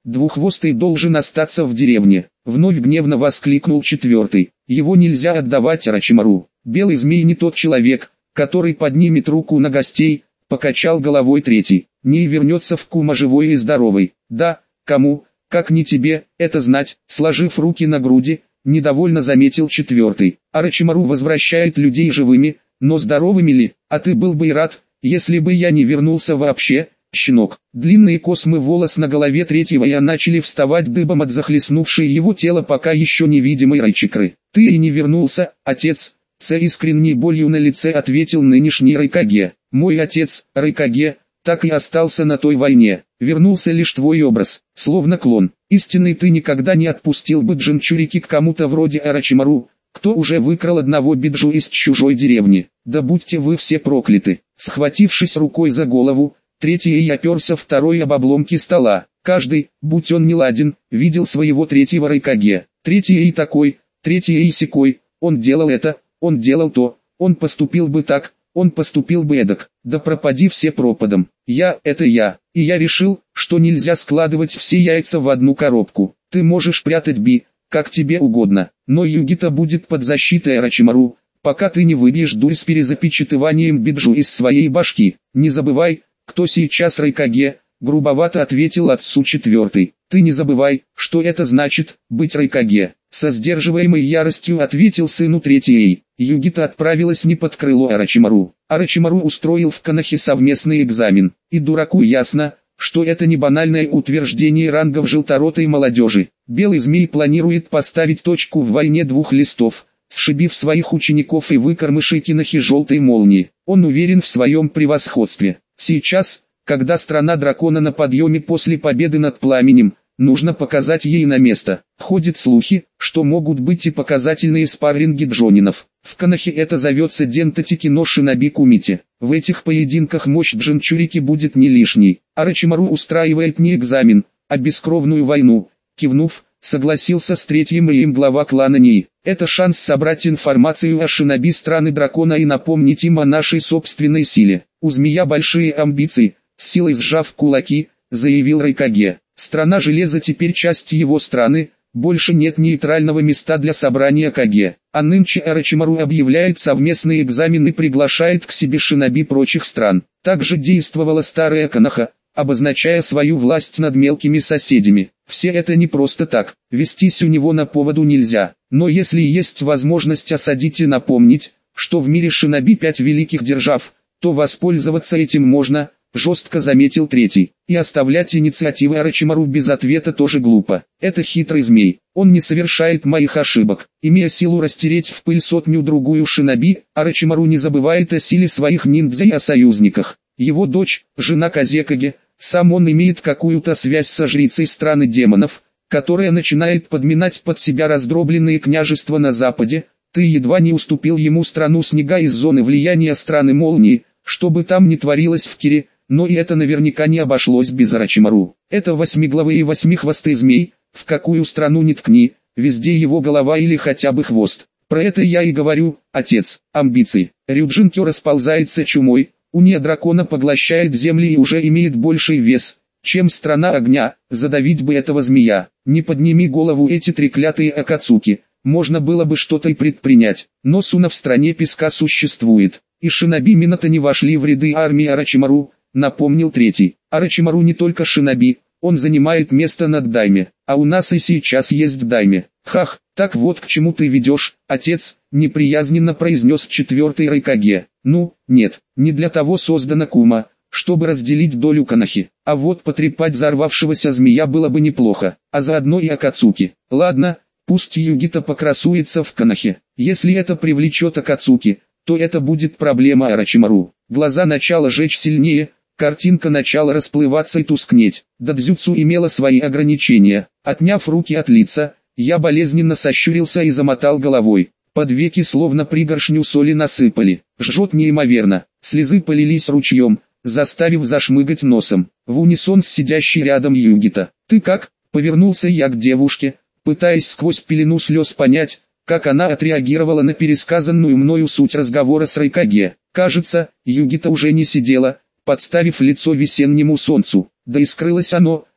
Двуххвостый должен остаться в деревне. Вновь гневно воскликнул четвертый. Его нельзя отдавать Орочимару. Белый змей не тот человек, который поднимет руку на гостей, покачал головой третий. Ней вернется в Кума живой и здоровый. Да, кому, как не тебе, это знать, сложив руки на груди, недовольно заметил четвертый. Орочимару возвращает людей живыми, но здоровыми ли? А ты был бы и рад, если бы я не вернулся вообще, щенок. Длинные космы волос на голове третьего я начали вставать дыбом от захлестнувшей его тело пока еще невидимой Райчикры. Ты и не вернулся, отец, с искренней болью на лице ответил нынешний Райкаге. Мой отец, Райкаге, так и остался на той войне. Вернулся лишь твой образ, словно клон. Истинный ты никогда не отпустил бы Джинчурики к кому-то вроде Орочимару, кто уже выкрал одного биджу из чужой деревни. Да будьте вы все прокляты. Схватившись рукой за голову, третий и оперся второй об обломки стола. Каждый, будь он не ладен, видел своего третьего Райкаге. Третий и такой, третий и сякой, он делал это, он делал то, он поступил бы так, он поступил бы эдак, да пропади все пропадом. Я, это я, и я решил, что нельзя складывать все яйца в одну коробку. Ты можешь прятать Би, как тебе угодно, но Югита будет под защитой Орочимару, пока ты не выбьешь дурь с перезапечатыванием биджу из своей башки. Не забывай, кто сейчас Райкаге, грубовато ответил отцу четвертый. Ты не забывай, что это значит, быть Райкаге. Со сдерживаемой яростью ответил сыну третий. Югита отправилась не под крыло Орочимару. Орочимару устроил в Канахе совместный экзамен. И дураку ясно, что это не банальное утверждение рангов желторотой молодежи. Белый змей планирует поставить точку в войне двух листов, сшибив своих учеников и выкормышей Кинахи желтой молнии. Он уверен в своем превосходстве. Сейчас, когда страна дракона на подъеме после победы над пламенем, нужно показать ей на место. Ходят слухи, что могут быть и показательные спарринги джонинов. В Канахе это зовется Дентатики но Шиноби Кумити. В этих поединках мощь Джинчурики будет не лишней. Орочимару устраивает не экзамен, а бескровную войну. Кивнув, согласился с третьим и им глава клана Ней. Это шанс собрать информацию о шиноби страны дракона и напомнить им о нашей собственной силе. У змея большие амбиции, с силой сжав кулаки, заявил Райкаге. Страна железа теперь часть его страны, больше нет нейтрального места для собрания Каге. А нынче Орочимару объявляет совместный экзамен и приглашает к себе шиноби прочих стран. Также действовала старая Канаха, обозначая свою власть над мелкими соседями. Все это не просто так, вестись у него на поводу нельзя. Но если есть возможность осадить и напомнить, что в мире шиноби пять великих держав, то воспользоваться этим можно, жестко заметил третий. И оставлять инициативы Орочимару без ответа тоже глупо. Это хитрый змей, он не совершает моих ошибок. Имея силу растереть в пыль сотню-другую шиноби, Орочимару не забывает о силе своих ниндзя и о союзниках. Его дочь, жена Казекаге, сам он имеет какую-то связь со жрицей страны демонов, которая начинает подминать под себя раздробленные княжества на западе. Ты едва не уступил ему страну снега из зоны влияния страны молнии, что бы там ни творилось в Кире, но и это наверняка не обошлось без Орочимару. Это восьмиглавый и восьмихвостый змей, в какую страну ни ткни, везде его голова или хотя бы хвост. Про это я и говорю, отец, амбиции. Рюджинкё расползается чумой, уния дракона поглощает земли и уже имеет больший вес, чем страна огня. Задавить бы этого змея. Не подними голову эти треклятые Акацуки, можно было бы что-то и предпринять, но Суна в стране песка существует, и шиноби Минато не вошли в ряды армии Орочимару, напомнил третий. Орочимару не только шиноби, он занимает место над дайме, а у нас и сейчас есть дайме. Хах, так вот к чему ты ведешь, отец, неприязненно произнес четвертый Райкаге. Ну, нет, не для того создана Кума, чтобы разделить долю Канахи, а вот потрепать взорвавшегося змея было бы неплохо, а заодно и Акацуки. Ладно, пусть Югита покрасуется в Канахе, если это привлечет Акацуки, то это будет проблема Орочимару. Глаза начала жечь сильнее, картинка начала расплываться и тускнеть. Дадзюцу имела свои ограничения. Отняв руки от лица, я болезненно сощурился и замотал головой. Под веки словно пригоршню соли насыпали. Жжет неимоверно. Слезы полились ручьем, заставив зашмыгать носом. В унисон с сидящей рядом Югита. «Ты как?» — повернулся я к девушке, пытаясь сквозь пелену слез понять, как она отреагировала на пересказанную мною суть разговора с Райкаге. Кажется, Югита уже не сидела, подставив лицо весеннему солнцу, да и скрылось оно,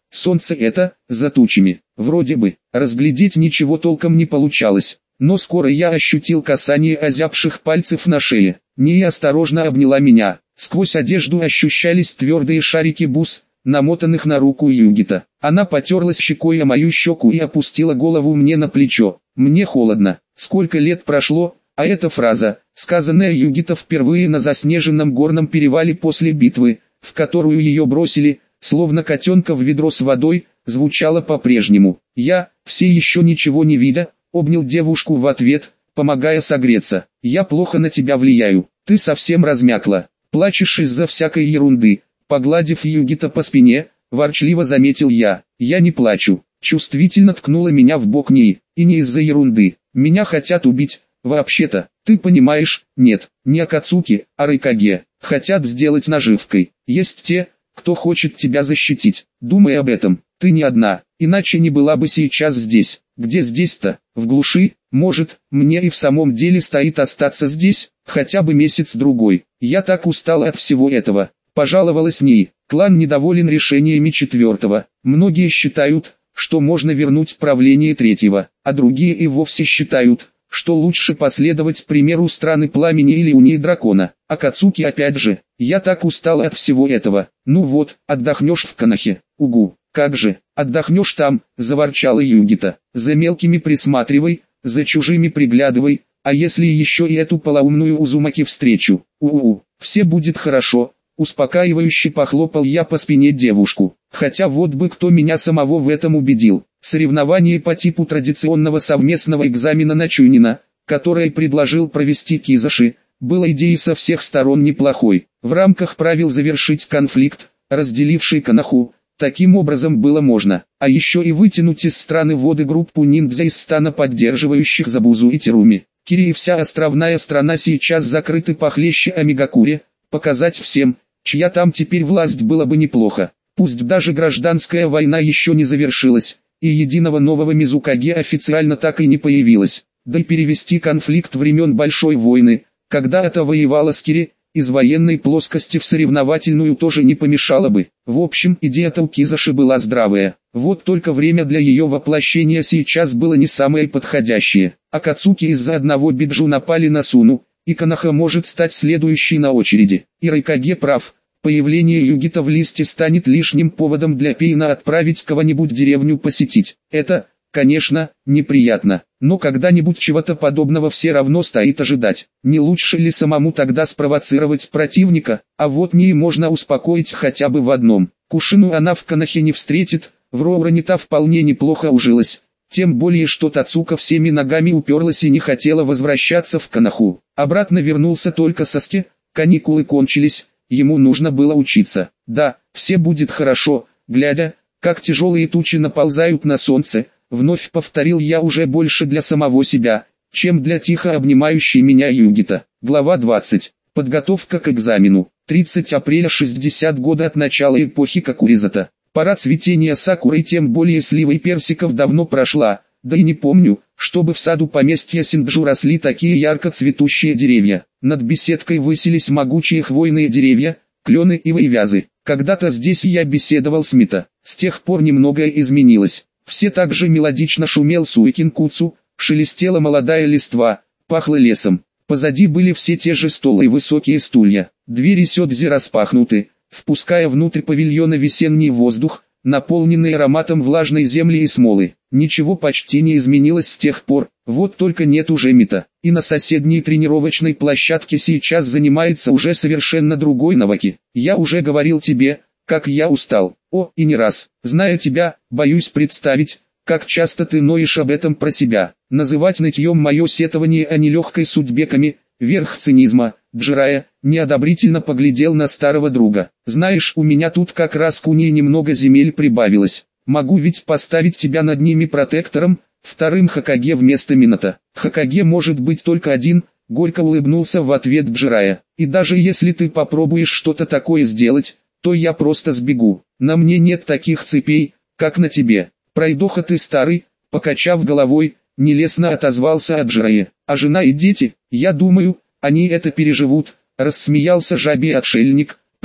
Солнце это, за тучами. Вроде бы, разглядеть ничего толком не получалось. Но скоро я ощутил касание озябших пальцев на шее. Ния осторожно обняла меня. Сквозь одежду ощущались твердые шарики бус, намотанных на руку Югита. Она потерлась щекой о мою щеку и опустила голову мне на плечо. Мне холодно. Сколько лет прошло, а эта фраза, сказанная Югита впервые на заснеженном горном перевале после битвы, в которую ее бросили, словно котенка в ведро с водой, звучала по-прежнему. Я, все еще ничего не видя, обнял девушку в ответ, помогая согреться. «Я плохо на тебя влияю, ты совсем размякла, плачешь из-за всякой ерунды». Погладив Югита по спине, ворчливо заметил я. «Я не плачу», чувствительно ткнула меня в бок Нии, и не из-за ерунды. «Меня хотят убить, вообще-то, ты понимаешь?» «Нет, не Акацуки, а Райкаге. Хотят сделать наживкой. Есть те, кто хочет тебя защитить. Думай об этом, ты не одна, иначе не была бы сейчас здесь». «Где здесь-то? В глуши? Может, мне и в самом деле стоит остаться здесь, хотя бы месяц-другой. Я так устала от всего этого», пожаловалась Нии. Клан недоволен решениями четвертого. Многие считают, что можно вернуть правление третьего, а другие и вовсе считают, что лучше последовать примеру страны пламени или унии дракона. Акацуки опять же, я так устал от всего этого. Ну вот, отдохнешь в Канахе. Угу, как же, отдохнешь там, заворчала Югита. За мелкими присматривай, за чужими приглядывай, а если еще и эту полоумную Узумаки встречу, у-у, все будет хорошо. Успокаивающе похлопал я по спине девушку. Хотя вот бы кто меня самого в этом убедил. Соревнование по типу традиционного совместного экзамена на Чунина, которое предложил провести Кизаши, было идеей со всех сторон неплохой. В рамках правил завершить конфликт, разделивший Канаху. Таким образом было можно, а еще и вытянуть из страны воды группу ниндзя из стана поддерживающих Забузу и Теруми. Кири и вся островная страна сейчас закрыты похлеще Амигакури, показать всем, чья там теперь власть, было бы неплохо. Пусть даже гражданская война еще не завершилась, и единого нового Мизукаге официально так и не появилось. Да и перевести конфликт времен Большой войны, когда это воевала с Кири, из военной плоскости в соревновательную тоже не помешало бы. В общем, идея-то у Кизаши была здравая. Вот только время для ее воплощения сейчас было не самое подходящее. Акацуки из-за одного биджу напали на Суну, и Канаха может стать следующей на очереди. И Райкаге прав. Появление Югита в листе станет лишним поводом для Пейна отправить кого-нибудь в деревню посетить. Это, конечно, неприятно, но когда-нибудь чего-то подобного все равно стоит ожидать. Не лучше ли самому тогда спровоцировать противника? А вот Нии можно успокоить хотя бы в одном. Кушину она в Канахе не встретит, в Роуране та вполне неплохо ужилась. Тем более что Тацука всеми ногами уперлась и не хотела возвращаться в Канаху. Обратно вернулся только Саски, каникулы кончились, ему нужно было учиться. Да, все будет хорошо, глядя, как тяжелые тучи наползают на солнце, вновь повторил я уже больше для самого себя, чем для тихо обнимающей меня Югита. Глава двадцать. Подготовка к экзамену. тридцатого апреля шестидесятого года от начала эпохи Какуризата. Пора цветения сакуры, тем более сливы персиков, давно прошла, да и не помню, чтобы в саду поместья Синджу росли такие ярко цветущие деревья. Над беседкой высились могучие хвойные деревья, клены, ивы и вязы. Когда-то здесь я беседовал с Мита, с тех пор немногое изменилось. Все так же мелодично шумел суикинкуцу, шелестела молодая листва, пахло лесом. Позади были все те же столы и высокие стулья. Двери сёдзи распахнуты, впуская внутрь павильона весенний воздух, наполненный ароматом влажной земли и смолы. Ничего почти не изменилось с тех пор, вот только нет уже Мита. И на соседней тренировочной площадке сейчас занимается уже совершенно другой Наваки. Я уже говорил тебе, как я устал. О, и не раз. Зная тебя, боюсь представить, как часто ты ноешь об этом про себя. Называть нытьем мое сетование о нелегкой судьбе Ками, верх цинизма. Джирая неодобрительно поглядел на старого друга. Знаешь, у меня тут как раз к унии немного земель прибавилось. Могу ведь поставить тебя над ними протектором, вторым Хокаге вместо Минато. Хокаге может быть только один, горько улыбнулся в ответ Джирая. И даже если ты попробуешь что-то такое сделать, то я просто сбегу. На мне нет таких цепей, как на тебе. Пройдоха ты старый, покачав головой, нелестно отозвался Джирая. А жена и дети, я думаю, они это переживут, рассмеялся жабий отшельник,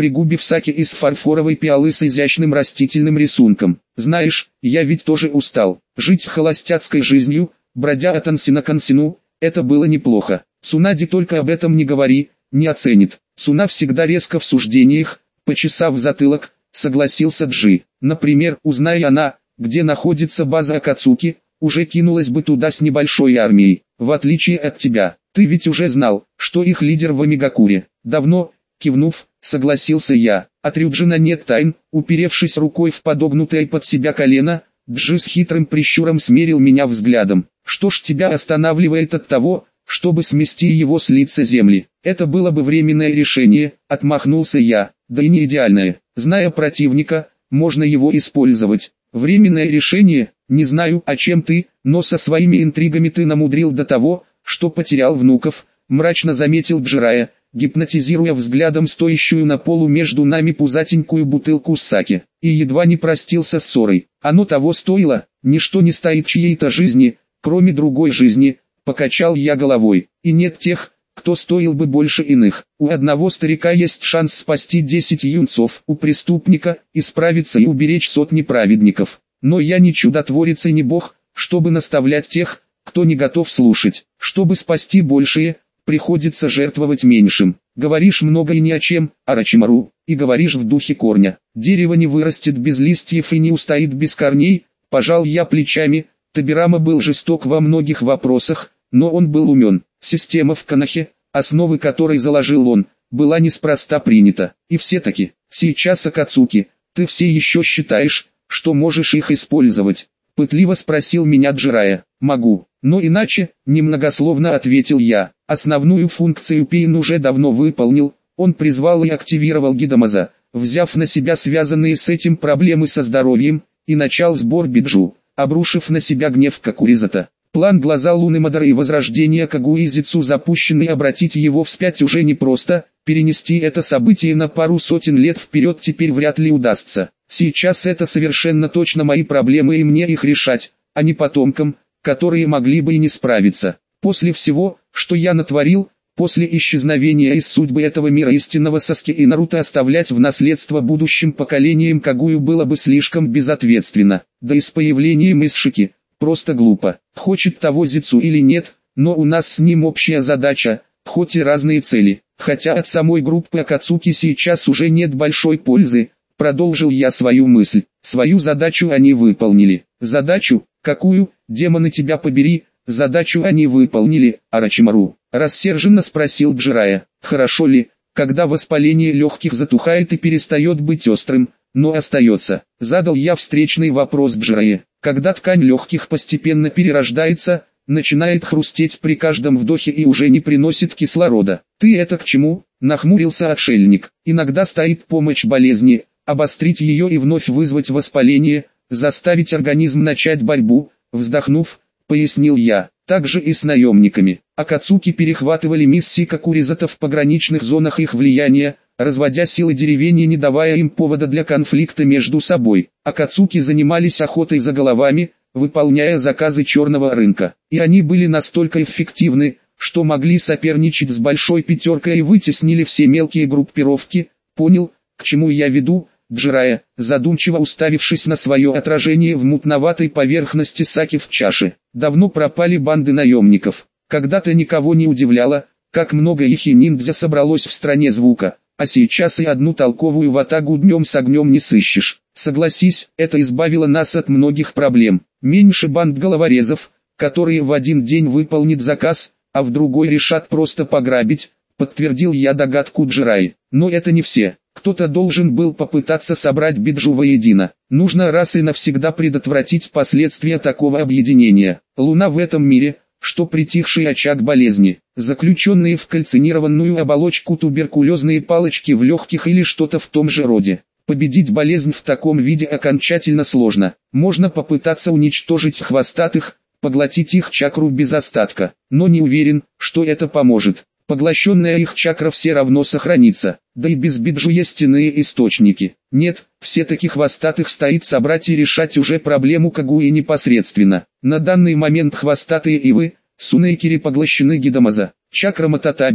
пригубив саке из фарфоровой пиалы с изящным растительным рисунком. Знаешь, я ведь тоже устал. Жить холостяцкой жизнью, бродя от ансина к ансину, это было неплохо. Цунади только об этом не говори, не оценит. Цуна всегда резко в суждениях, почесав затылок, согласился Джи. Например, узнай она, где находится база Акацуки, уже кинулась бы туда с небольшой армией. В отличие от тебя, ты ведь уже знал, что их лидер в Амигакуре. Давно, кивнув, согласился я. От Рюджина нет тайн. Уперевшись рукой в подогнутое под себя колено, Джи с хитрым прищуром смерил меня взглядом. Что ж тебя останавливает от того, чтобы смести его с лица земли? Это было бы временное решение, отмахнулся я, да и не идеальное. Зная противника, можно его использовать. Временное решение, не знаю, о чем ты, но со своими интригами ты намудрил до того, что потерял внуков, мрачно заметил Джирая, гипнотизируя взглядом стоящую на полу между нами пузатенькую бутылку с саке, и едва не простился с ссорой. Оно того стоило, ничто не стоит чьей-то жизни, кроме другой жизни, покачал я головой, и нет тех, кто стоил бы больше иных. У одного старика есть шанс спасти десять юнцов, у преступника исправиться и уберечь сотни праведников. Но я не чудотворец и не бог, чтобы наставлять тех, кто не готов слушать. Чтобы спасти большее, приходится жертвовать меньшим. Говоришь много и ни о чем, Орочимару, и говоришь в духе корня. Дерево не вырастет без листьев и не устоит без корней, пожал я плечами. Табирама был жесток во многих вопросах, но он был умен. Система в Канахе, основы которой заложил он, была неспроста принята. И все-таки, сейчас Акацуки, ты все еще считаешь, что можешь их использовать? Пытливо спросил меня Джирая. Могу, но иначе, немногословно ответил я. Основную функцию Пейн уже давно выполнил, он призвал и активировал Гидамаза, взяв на себя связанные с этим проблемы со здоровьем, и начал сбор биджу, обрушив на себя гнев Какуризата. План глаза Луны Мадара и возрождения Кагуизицу запущенный, обратить его вспять уже непросто, перенести это событие на пару сотен лет вперед теперь вряд ли удастся. Сейчас это совершенно точно мои проблемы и мне их решать, а не потомкам, которые могли бы и не справиться. После всего, что я натворил, после исчезновения из судьбы этого мира истинного Саски и Наруто, оставлять в наследство будущим поколениям Кагую было бы слишком безответственно, да и с появлением Исшики, просто глупо. Хочет того Зицу или нет, но у нас с ним общая задача, хоть и разные цели. Хотя от самой группы Акацуки сейчас уже нет большой пользы, продолжил я свою мысль. Свою задачу они выполнили. Задачу? Какую, демоны тебя побери? Задачу они выполнили, Орочимару. Рассерженно спросил Джирая. Хорошо ли, когда воспаление легких затухает и перестает быть острым, но остается? Задал я встречный вопрос Джирае. Когда ткань легких постепенно перерождается, начинает хрустеть при каждом вдохе и уже не приносит кислорода. Ты это к чему? Нахмурился отшельник. Иногда стоит помощь болезни, обострить ее и вновь вызвать воспаление, заставить организм начать борьбу, вздохнув, пояснил я. Также и с наемниками. Акацуки перехватывали миссии Какуризата в пограничных зонах их влияния, разводя силы деревень и не давая им повода для конфликта между собой. Акацуки занимались охотой за головами, выполняя заказы черного рынка. И они были настолько эффективны, что могли соперничать с большой пятеркой и вытеснили все мелкие группировки. Понял, к чему я веду? Джирая, задумчиво уставившись на свое отражение в мутноватой поверхности саки в чаше. Давно пропали банды наемников. Когда-то никого не удивляло, как много их и ниндзя собралось в стране звука, а сейчас и одну толковую ватагу днем с огнем не сыщешь. Согласись, это избавило нас от многих проблем. Меньше банд головорезов, которые в один день выполнят заказ, а в другой решат просто пограбить, подтвердил я догадку Джираи. Но это не все. Кто-то должен был попытаться собрать биджу воедино. Нужно раз и навсегда предотвратить последствия такого объединения. Луна в этом мире, что притихший очаг болезни, заключенные в кальцинированную оболочку туберкулезные палочки в легких или что-то в том же роде. Победить болезнь в таком виде окончательно сложно. Можно попытаться уничтожить хвостатых, поглотить их чакру без остатка, но не уверен, что это поможет. Поглощенная их чакра все равно сохранится, да и без биджу есть иные источники. Нет, все-таки хвостатых стоит собрать и решать уже проблему Кагуи непосредственно. На данный момент хвостатые ивы, Сунэйкири поглощены Гидамаза, чакра Мататаби,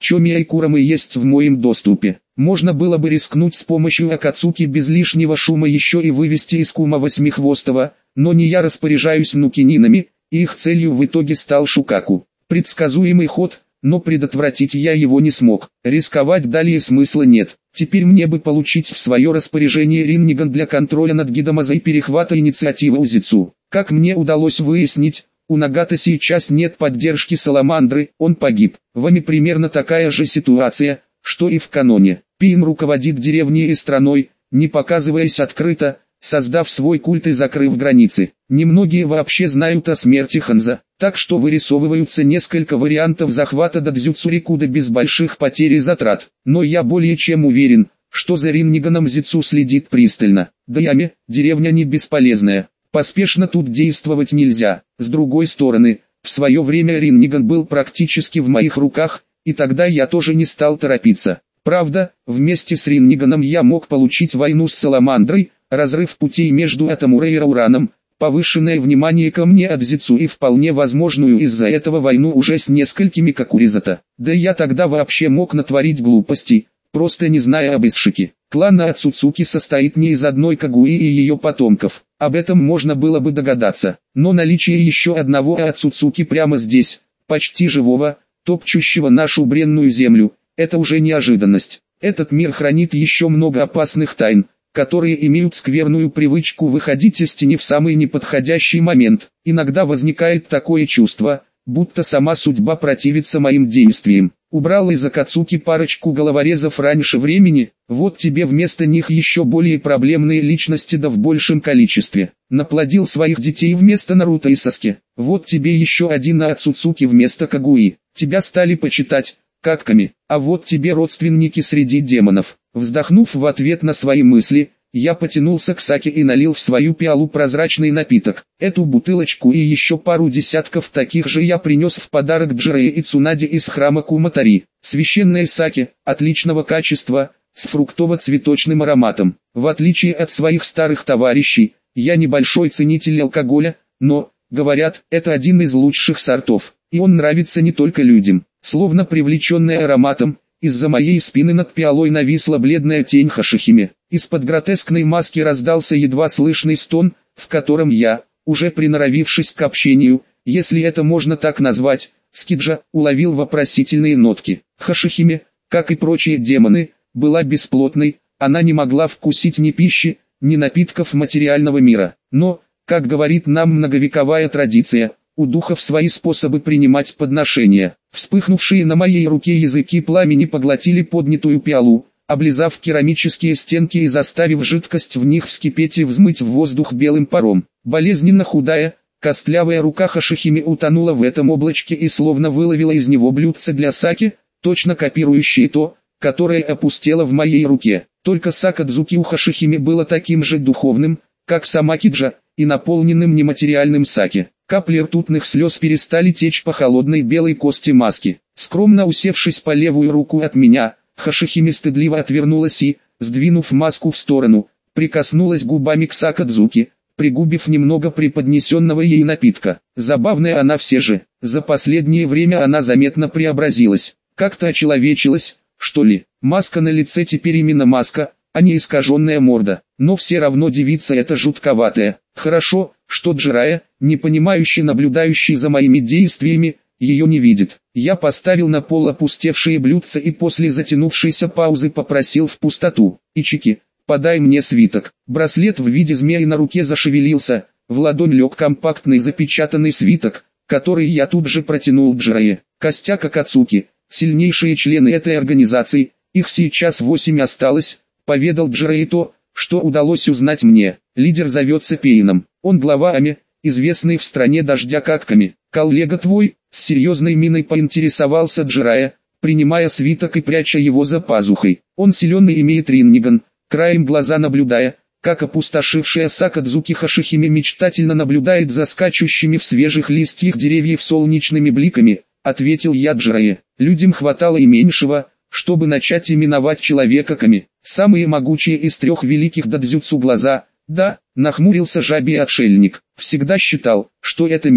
Чоми Айкурамы есть в моем доступе. Можно было бы рискнуть с помощью Акацуки без лишнего шума еще и вывести из Кума Восьмихвостого, но не я распоряжаюсь нукининами, и их целью в итоге стал Шукаку. Предсказуемый ход, но предотвратить я его не смог. Рисковать далее смысла нет. Теперь мне бы получить в свое распоряжение Ринниган для контроля над Гидамазой и перехвата инициативы у Зицу. Как мне удалось выяснить, у Нагата сейчас нет поддержки Саламандры, он погиб. Вами примерно такая же ситуация, что и в каноне. Пиин руководит деревней и страной, не показываясь открыто, создав свой культ и закрыв границы. Немногие вообще знают о смерти Ханза, так что вырисовываются несколько вариантов захвата Дадзюцу Рикуда без больших потерь и затрат. Но я более чем уверен, что за Ринниганом Зицу следит пристально. Даяме, деревня не бесполезная. Поспешно тут действовать нельзя. С другой стороны, в свое время Ринниган был практически в моих руках, и тогда я тоже не стал торопиться. Правда, вместе с Ринниганом я мог получить войну с Саламандрой, разрыв путей между Атамурой и Раураном, повышенное внимание ко мне от Зицу и вполне возможную из-за этого войну уже с несколькими Какуризата. Да я тогда вообще мог натворить глупостей, просто не зная об Исшике. Клан Ацуцуки состоит не из одной Кагуи и ее потомков, об этом можно было бы догадаться. Но наличие еще одного Ацуцуки прямо здесь, почти живого, топчущего нашу бренную землю, это уже неожиданность. Этот мир хранит еще много опасных тайн, которые имеют скверную привычку выходить из тени в самый неподходящий момент. Иногда возникает такое чувство, будто сама судьба противится моим действиям. Убрал из Акацуки парочку головорезов раньше времени, вот тебе вместо них еще более проблемные личности да в большем количестве. Наплодил своих детей вместо Наруто и Саски, вот тебе еще один Ацуцуки вместо Кагуи. Тебя стали почитать какками, а вот тебе родственники среди демонов. Вздохнув в ответ на свои мысли, я потянулся к саке и налил в свою пиалу прозрачный напиток. Эту бутылочку и еще пару десятков таких же я принес в подарок Джирее и Цунаде из храма Куматари. Священное саке, отличного качества, с фруктово-цветочным ароматом. В отличие от своих старых товарищей, я небольшой ценитель алкоголя, но, говорят, это один из лучших сортов, и он нравится не только людям. Словно привлеченная ароматом, из-за моей спины над пиалой нависла бледная тень Хашихиме. Из-под гротескной маски раздался едва слышный стон, в котором я, уже приноровившись к общению, если это можно так назвать, Скиджа, уловил вопросительные нотки. Хашихиме, как и прочие демоны, была бесплотной, она не могла вкусить ни пищи, ни напитков материального мира. Но, как говорит нам многовековая традиция, у духов свои способы принимать подношения. Вспыхнувшие на моей руке языки пламени поглотили поднятую пиалу, облизав керамические стенки и заставив жидкость в них вскипеть и взмыть в воздух белым паром. Болезненно худая, костлявая рука Хашихиме утонула в этом облачке и словно выловила из него блюдце для саке, точно копирующее то, которое опустело в моей руке. Только сакадзуки у Хашихиме было таким же духовным, как сама Киджа, и наполненным нематериальным саке. Капли ртутных слез перестали течь по холодной белой кости маски. Скромно усевшись по левую руку от меня, Хашихиме стыдливо отвернулась и, сдвинув маску в сторону, прикоснулась губами к сакадзуки, пригубив немного преподнесенного ей напитка. Забавная она все же. За последнее время она заметно преобразилась, как-то очеловечилась, что ли. Маска на лице теперь именно маска, а не искаженная морда. Но все равно девица эта жутковатая. Хорошо, что Джирая, не понимающий, наблюдающий за моими действиями, ее не видит. Я поставил на пол опустевшие блюдца и после затянувшейся паузы попросил в пустоту: «Ичики, подай мне свиток». Браслет в виде змеи на руке зашевелился, в ладонь лег компактный запечатанный свиток, который я тут же протянул Джирае. Костяк Акацуки, сильнейшие члены этой организации, их сейчас восемь осталось, поведал Джирае то, что удалось узнать мне. Лидер зовется Пейном, он глава Ами, известный в стране дождя какками. Коллега твой, с серьезной миной поинтересовался Джирая, принимая свиток и пряча его за пазухой. Он силен и имеет Ринниган, краем глаза наблюдая, как опустошившая Сакадзуки Хашихиме мечтательно наблюдает за скачущими в свежих листьях деревьев солнечными бликами, ответил я Джирае. Людям хватало и меньшего, чтобы начать именовать человека Ками. Самые могучие из трех великих дадзюцу глаза, да, нахмурился жабий отшельник. Всегда считал, что это миф.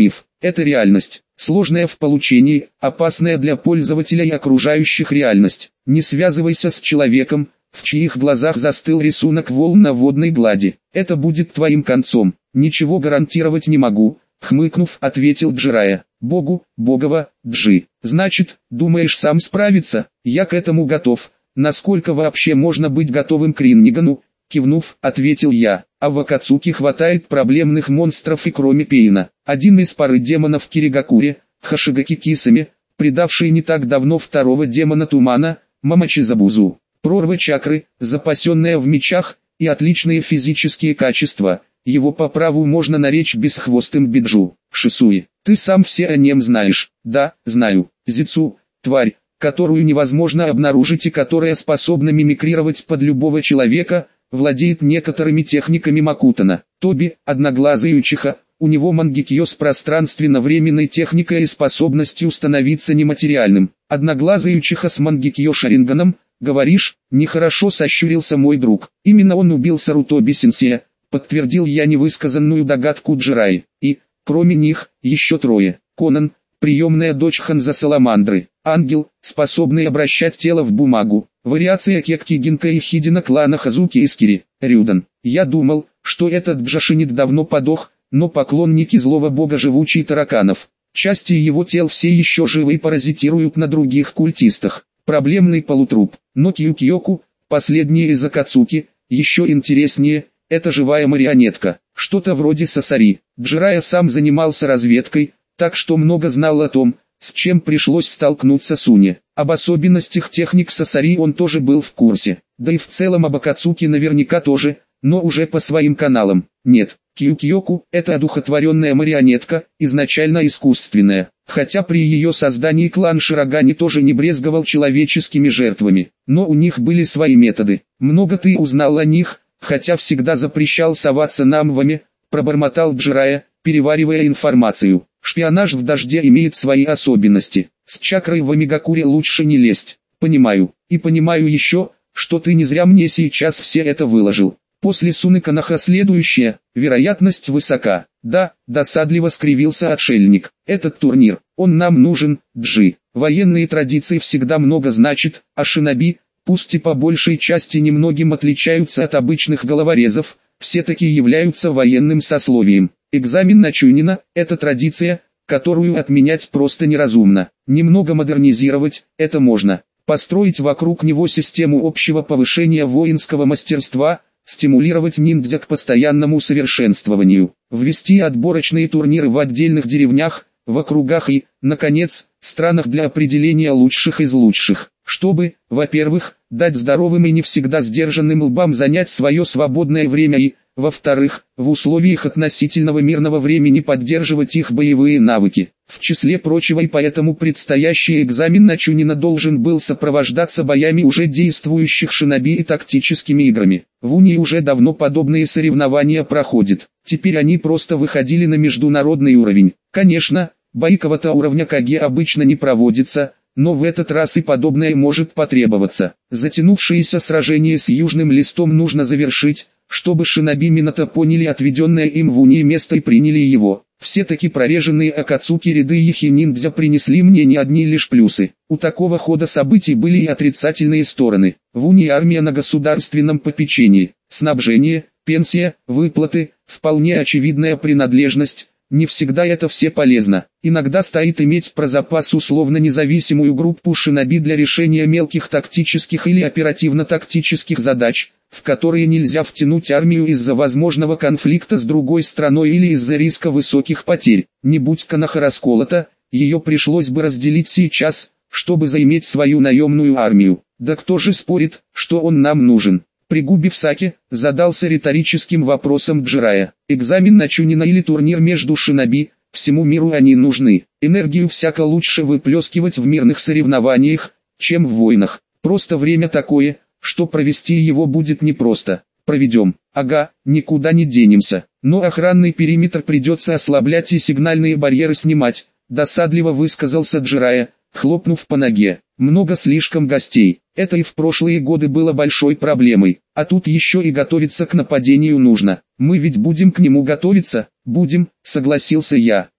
Это реальность, сложная в получении, опасная для пользователя и окружающих реальность. Не связывайся с человеком, в чьих глазах застыл рисунок волн на водной глади. Это будет твоим концом. Ничего гарантировать не могу, хмыкнув, ответил Джирайя. Богу, Богова, Джи. Значит, думаешь сам справиться? Я к этому готов. Насколько вообще можно быть готовым к Риннигану? Кивнув, ответил я. А в Акацуки хватает проблемных монстров и кроме Пейна. Один из пары демонов Киригакури, Хашигаки Кисами, предавший не так давно второго демона Тумана, Мамачизабузу. Прорва чакры, запасенная в мечах, и отличные физические качества. Его по праву можно наречь бесхвостым Биджу. Шисуи, ты сам все о нем знаешь. Да, знаю. Зицу, тварь, которую невозможно обнаружить и которая способна мимикрировать под любого человека, владеет некоторыми техниками Макутана. Тоби, одноглазый Учиха, у него Мангекьё с пространственно-временной техникой и способностью становиться нематериальным. Одноглазый Учиха с Мангекьё Шаринганом, говоришь, нехорошо сощурился мой друг. Именно он убил Сарутоби Сенсея, подтвердил я невысказанную догадку Джирайи. И, кроме них, еще трое. Конан, приемная дочь Ханза Саламандры. Ангел, способный обращать тело в бумагу. Вариация Кекки Гинка и Хидина клана Хазуки Искири. Рюдан. Я думал, что этот Джашинит давно подох, но поклонники злого бога живучий тараканов. Части его тел все еще живы и паразитируют на других культистах. Проблемный полутруп. Но Кьюкьёку, последняя из Акацуки, еще интереснее, это живая марионетка. Что-то вроде Сасари. Джирайя сам занимался разведкой, так что много знал о том, с чем пришлось столкнуться Суне. Об особенностях техник Сасари он тоже был в курсе. Да и в целом об Акацуки наверняка тоже, но уже по своим каналам. Нет, Кьюкьёку – это одухотворенная марионетка, изначально искусственная. Хотя при ее создании клан Широгани тоже не брезговал человеческими жертвами. Но у них были свои методы. Много ты узнал о них, хотя всегда запрещал соваться намвами, пробормотал Джирайя, переваривая информацию. Шпионаж в дожде имеет свои особенности. С чакрой в Амигакуре лучше не лезть. Понимаю. И понимаю еще, что ты не зря мне сейчас все это выложил. После Суныканаха следующая, вероятность высока. Да, досадливо скривился отшельник. Этот турнир, он нам нужен, Джи. Военные традиции всегда много значат, а шиноби, пусть и по большей части немногим отличаются от обычных головорезов, все-таки являются военным сословием. Экзамен на Чунина – это традиция, которую отменять просто неразумно. Немного модернизировать – это можно. Построить вокруг него систему общего повышения воинского мастерства, стимулировать ниндзя к постоянному совершенствованию, ввести отборочные турниры в отдельных деревнях, в округах и, наконец, странах для определения лучших из лучших, чтобы, во-первых, дать здоровым и не всегда сдержанным лбам занять свое свободное время и, во-вторых, в условиях относительного мирного времени поддерживать их боевые навыки. В числе прочего и поэтому предстоящий экзамен на Чунина должен был сопровождаться боями уже действующих шиноби и тактическими играми. В Унии уже давно подобные соревнования проходят. Теперь они просто выходили на международный уровень. Конечно, бои какого-то уровня Каге обычно не проводятся, но в этот раз и подобное может потребоваться. Затянувшееся сражение с Южным Листом нужно завершить, чтобы шиноби Минато поняли отведенное им в Унии место и приняли его. Все-таки прореженные Акацуки ряды Яхи-ниндзя принесли мне не одни лишь плюсы. У такого хода событий были и отрицательные стороны. В Унии армия на государственном попечении, снабжение, пенсия, выплаты, вполне очевидная принадлежность. Не всегда это все полезно. Иногда стоит иметь про запас условно независимую группу шиноби для решения мелких тактических или оперативно-тактических задач, в которые нельзя втянуть армию из-за возможного конфликта с другой страной или из-за риска высоких потерь. Не будь Коноха расколота, ее пришлось бы разделить сейчас, чтобы заиметь свою наемную армию. Да кто же спорит, что он нам нужен? Пригубив саке, задался риторическим вопросом Джирайя. Экзамен на Чунина или турнир между шиноби, всему миру они нужны. Энергию всяко лучше выплескивать в мирных соревнованиях, чем в войнах. Просто время такое, что провести его будет непросто. Проведем. Ага, никуда не денемся. Но охранный периметр придется ослаблять и сигнальные барьеры снимать, досадливо высказался Джирайя, хлопнув по ноге. Много слишком гостей. Это и в прошлые годы было большой проблемой. А тут еще и готовиться к нападению нужно. Мы ведь будем к нему готовиться? Будем, согласился я.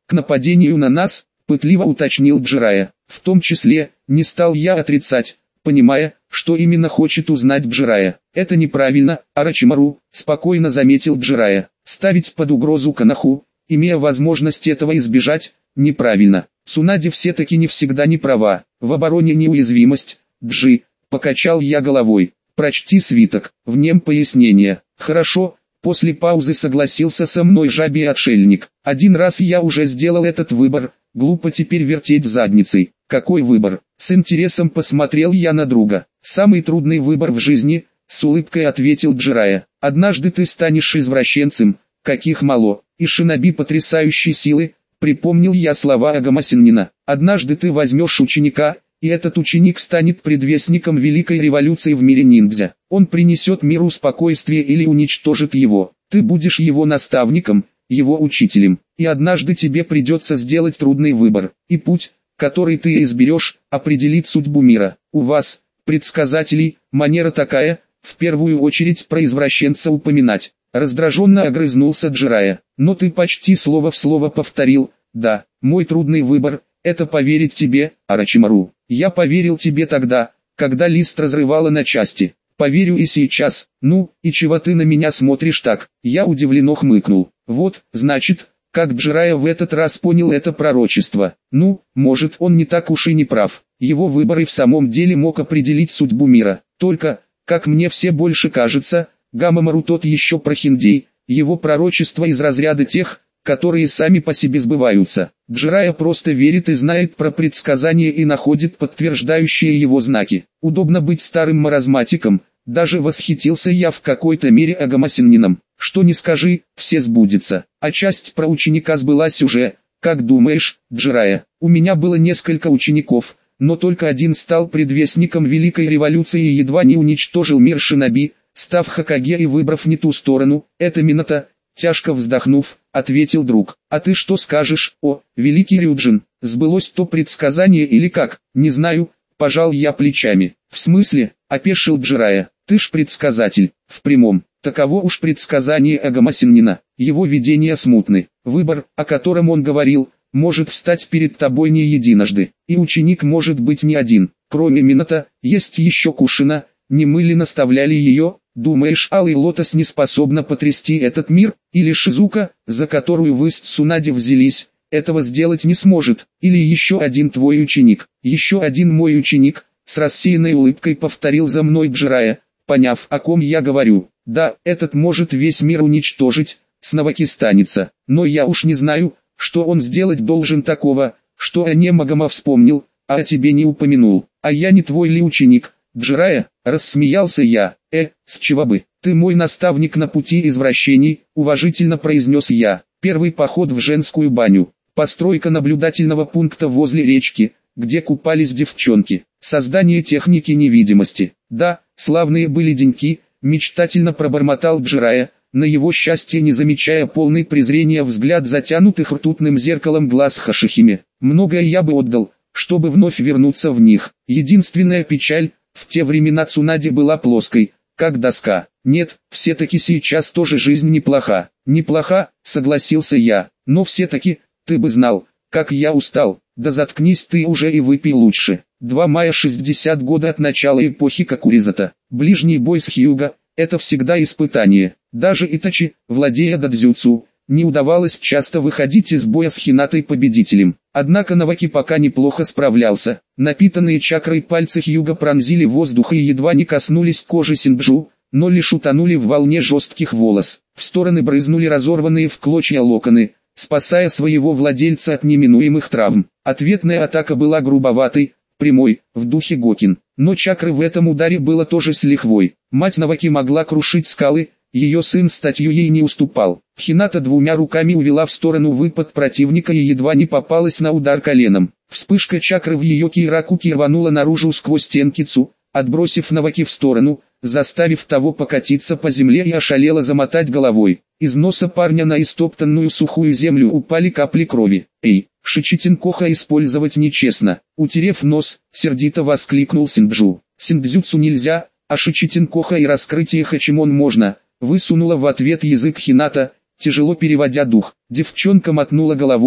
к нападению на нас, пытливо уточнил Джирайя. В том числе, не стал я отрицать, понимая, что именно хочет узнать Джирайя. Это неправильно, Орочимару, спокойно заметил Джирайя. Ставить под угрозу Коноху, имея возможность этого избежать, неправильно. Цунади все-таки не всегда не права. В обороне неуязвимость, Джи, покачал я головой. Прочти свиток, в нем пояснение. Хорошо, после паузы согласился со мной жабий-отшельник. Один раз я уже сделал этот выбор, глупо теперь вертеть задницей. Какой выбор? С интересом посмотрел я на друга. Самый трудный выбор в жизни, с улыбкой ответил Джирайя. Однажды ты станешь извращенцем, каких мало, и шиноби потрясающей силы, припомнил я слова Агамасиннина. Однажды ты возьмешь ученика, и этот ученик станет предвестником великой революции в мире ниндзя. Он принесет миру спокойствие или уничтожит его. Ты будешь его наставником, его учителем. И однажды тебе придется сделать трудный выбор. И путь, который ты изберешь, определит судьбу мира. У вас, предсказателей, манера такая, в первую очередь про извращенца упоминать. Раздраженно огрызнулся Джирайя. Но ты почти слово в слово повторил. Да, мой трудный выбор – это поверить тебе, Орочимару. Я поверил тебе тогда, когда лист разрывало на части. Поверю и сейчас. Ну, и чего ты на меня смотришь так? Я удивленно хмыкнул. Вот, значит, как Джирайя в этот раз понял это пророчество. Ну, может, он не так уж и не прав. Его выбор и в самом деле мог определить судьбу мира. Только, как мне все больше кажется, Гамамару тот еще прохиндей. Его пророчество из разряда тех, которые сами по себе сбываются. Джирайя просто верит и знает про предсказания и находит подтверждающие его знаки. Удобно быть старым маразматиком, даже восхитился я в какой-то мере Агамасиннином. Что не скажи, все сбудется. А часть про ученика сбылась уже. Как думаешь, Джирайя? У меня было несколько учеников, но только один стал предвестником великой революции и едва не уничтожил мир шиноби, став Хокаге и выбрав не ту сторону. Это Минато. Тяжко вздохнув, ответил друг. А ты что скажешь, о, великий Рюджин, сбылось то предсказание или как? Не знаю, пожал я плечами. В смысле, опешил Джирайя, ты ж предсказатель, в прямом. Таково уж предсказание Агамасиннина. Его видения смутны. Выбор, о котором он говорил, может встать перед тобой не единожды. И ученик может быть не один. Кроме Минато, есть еще Кушина. Не мы ли наставляли ее? Думаешь, Алый Лотос не способна потрясти этот мир? Или Шизука, за которую вы с Цунади взялись, этого сделать не сможет? Или еще один твой ученик? Еще один мой ученик? С рассеянной улыбкой повторил за мной Джирайя, поняв, о ком я говорю. Да, этот может весь мир уничтожить, снова кистанется. Но я уж не знаю, что он сделать должен такого, что о Немагома вспомнил, а о тебе не упомянул. А я не твой ли ученик? Джирайя, рассмеялся я. Э, с чего бы? Ты мой наставник на пути извращений, уважительно произнес я. Первый поход в женскую баню. Постройка наблюдательного пункта возле речки, где купались девчонки. Создание техники невидимости. Да, славные были деньки, мечтательно пробормотал Джирайя, на его счастье не замечая полный презрения взгляд затянутых ртутным зеркалом глаз Хашихиме. Многое я бы отдал, чтобы вновь вернуться в них. Единственная печаль, в те времена Цунади была плоской, как доска. Нет, все-таки сейчас тоже жизнь неплоха. Неплоха, согласился я, но все-таки, ты бы знал, как я устал. Да заткнись ты уже и выпей лучше. два мая шестьдесят года от начала эпохи Кокуризата. Ближний бой с Хьюго – это всегда испытание. Даже Итачи, владея дадзюцу, не удавалось часто выходить из боя с Хинатой победителем. Однако Наваки пока неплохо справлялся. Напитанные чакрой пальцы Хьюго пронзили воздух и едва не коснулись кожи Синджу, но лишь утонули в волне жестких волос. В стороны брызнули разорванные в клочья локоны, спасая своего владельца от неминуемых травм. Ответная атака была грубоватой, прямой, в духе Гокин. Но чакры в этом ударе было тоже с лихвой. Мать Наваки могла крушить скалы, ее сын статью ей не уступал. Хината двумя руками увела в сторону выпад противника и едва не попалась на удар коленом. Вспышка чакры в ее киракуки рванула наружу сквозь тенкицу, отбросив Наваки в сторону, заставив того покатиться по земле и ошалело замотать головой. Из носа парня на истоптанную сухую землю упали капли крови. «Эй, Шичитинкоха использовать нечестно!» Утерев нос, сердито воскликнул Синджу. «Синдзюцу нельзя, а Шичитинкоха и раскрытие Хачимон можно!» Высунула в ответ язык Хината, тяжело переводя дух. Девчонка мотнула головой,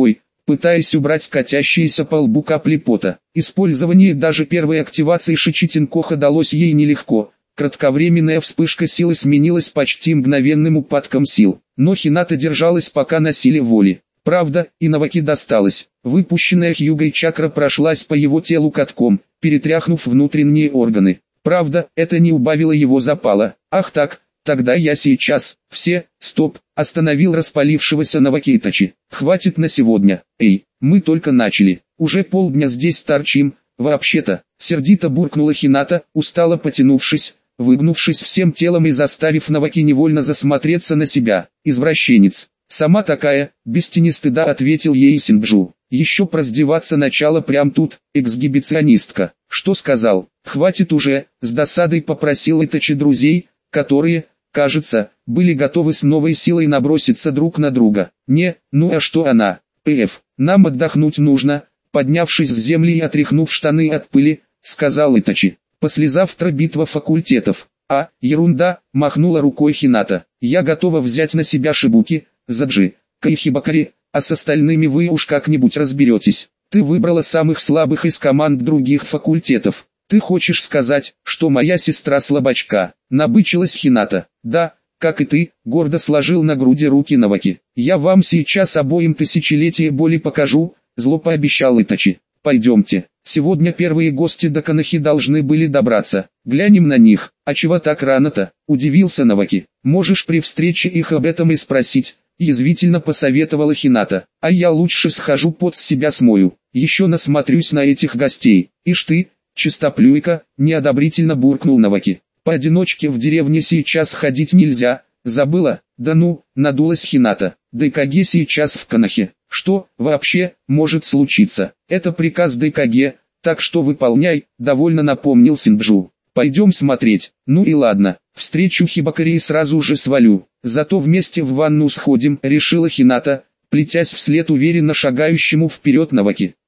пытаясь убрать катящиеся по лбу капли пота. Использование даже первой активации Шичитинкоха далось ей нелегко. Кратковременная вспышка силы сменилась почти мгновенным упадком сил. Но Хината держалась пока на силе воли. Правда, и Наваки досталось. Выпущенная Хьюгой чакра прошлась по его телу катком, перетряхнув внутренние органы. Правда, это не убавило его запала. Ах так, тогда я сейчас. Все, стоп, остановил распалившегося Наваки Итачи. Хватит на сегодня. Эй, мы только начали. Уже полдня здесь торчим. Вообще-то, сердито буркнула Хината, устало потянувшись, выгнувшись всем телом и заставив Наваки невольно засмотреться на себя. Извращенец. «Сама такая», — без тени стыда ответил ей Синджу. «Еще проздеваться начало прям тут, эксгибиционистка». «Что сказал? Хватит уже», — с досадой попросил Итачи друзей, которые, кажется, были готовы с новой силой наброситься друг на друга. «Не, ну а что она? Эф, нам отдохнуть нужно», — поднявшись с земли и отряхнув штаны от пыли, сказал Итачи. «Послезавтра битва факультетов». «А, ерунда», — махнула рукой Хината. «Я готова взять на себя Шибуки, Заджи, Кайхибакари, а с остальными вы уж как-нибудь разберетесь. Ты выбрала самых слабых из команд других факультетов. Ты хочешь сказать, что моя сестра слабачка?» Набычилась Хината. «Да, как и ты», — гордо сложил на груди руки Наваки. «Я вам сейчас обоим тысячелетие боли покажу», — зло пообещал Итачи. «Пойдемте, сегодня первые гости до Канахи должны были добраться. Глянем на них». «А чего так рано-то?» — удивился Наваки. «Можешь при встрече их об этом и спросить», — язвительно посоветовала Хината. «А я лучше схожу под себя смою. Еще насмотрюсь на этих гостей». «Ишь ты, чистоплюйка», — неодобрительно буркнул Наваки. «Поодиночке в деревне сейчас ходить нельзя. Забыла?» «Да ну», — надулась Хината. «Дайкаге сейчас в Канахе. Что, вообще, может случиться? Это приказ Дайкаге, так что выполняй», — довольно напомнил Синджу. «Пойдем смотреть». «Ну и ладно, встречу Хибакари и сразу же свалю. Зато вместе в ванну сходим», — решила Хината, плетясь вслед уверенно шагающему вперед Наваки.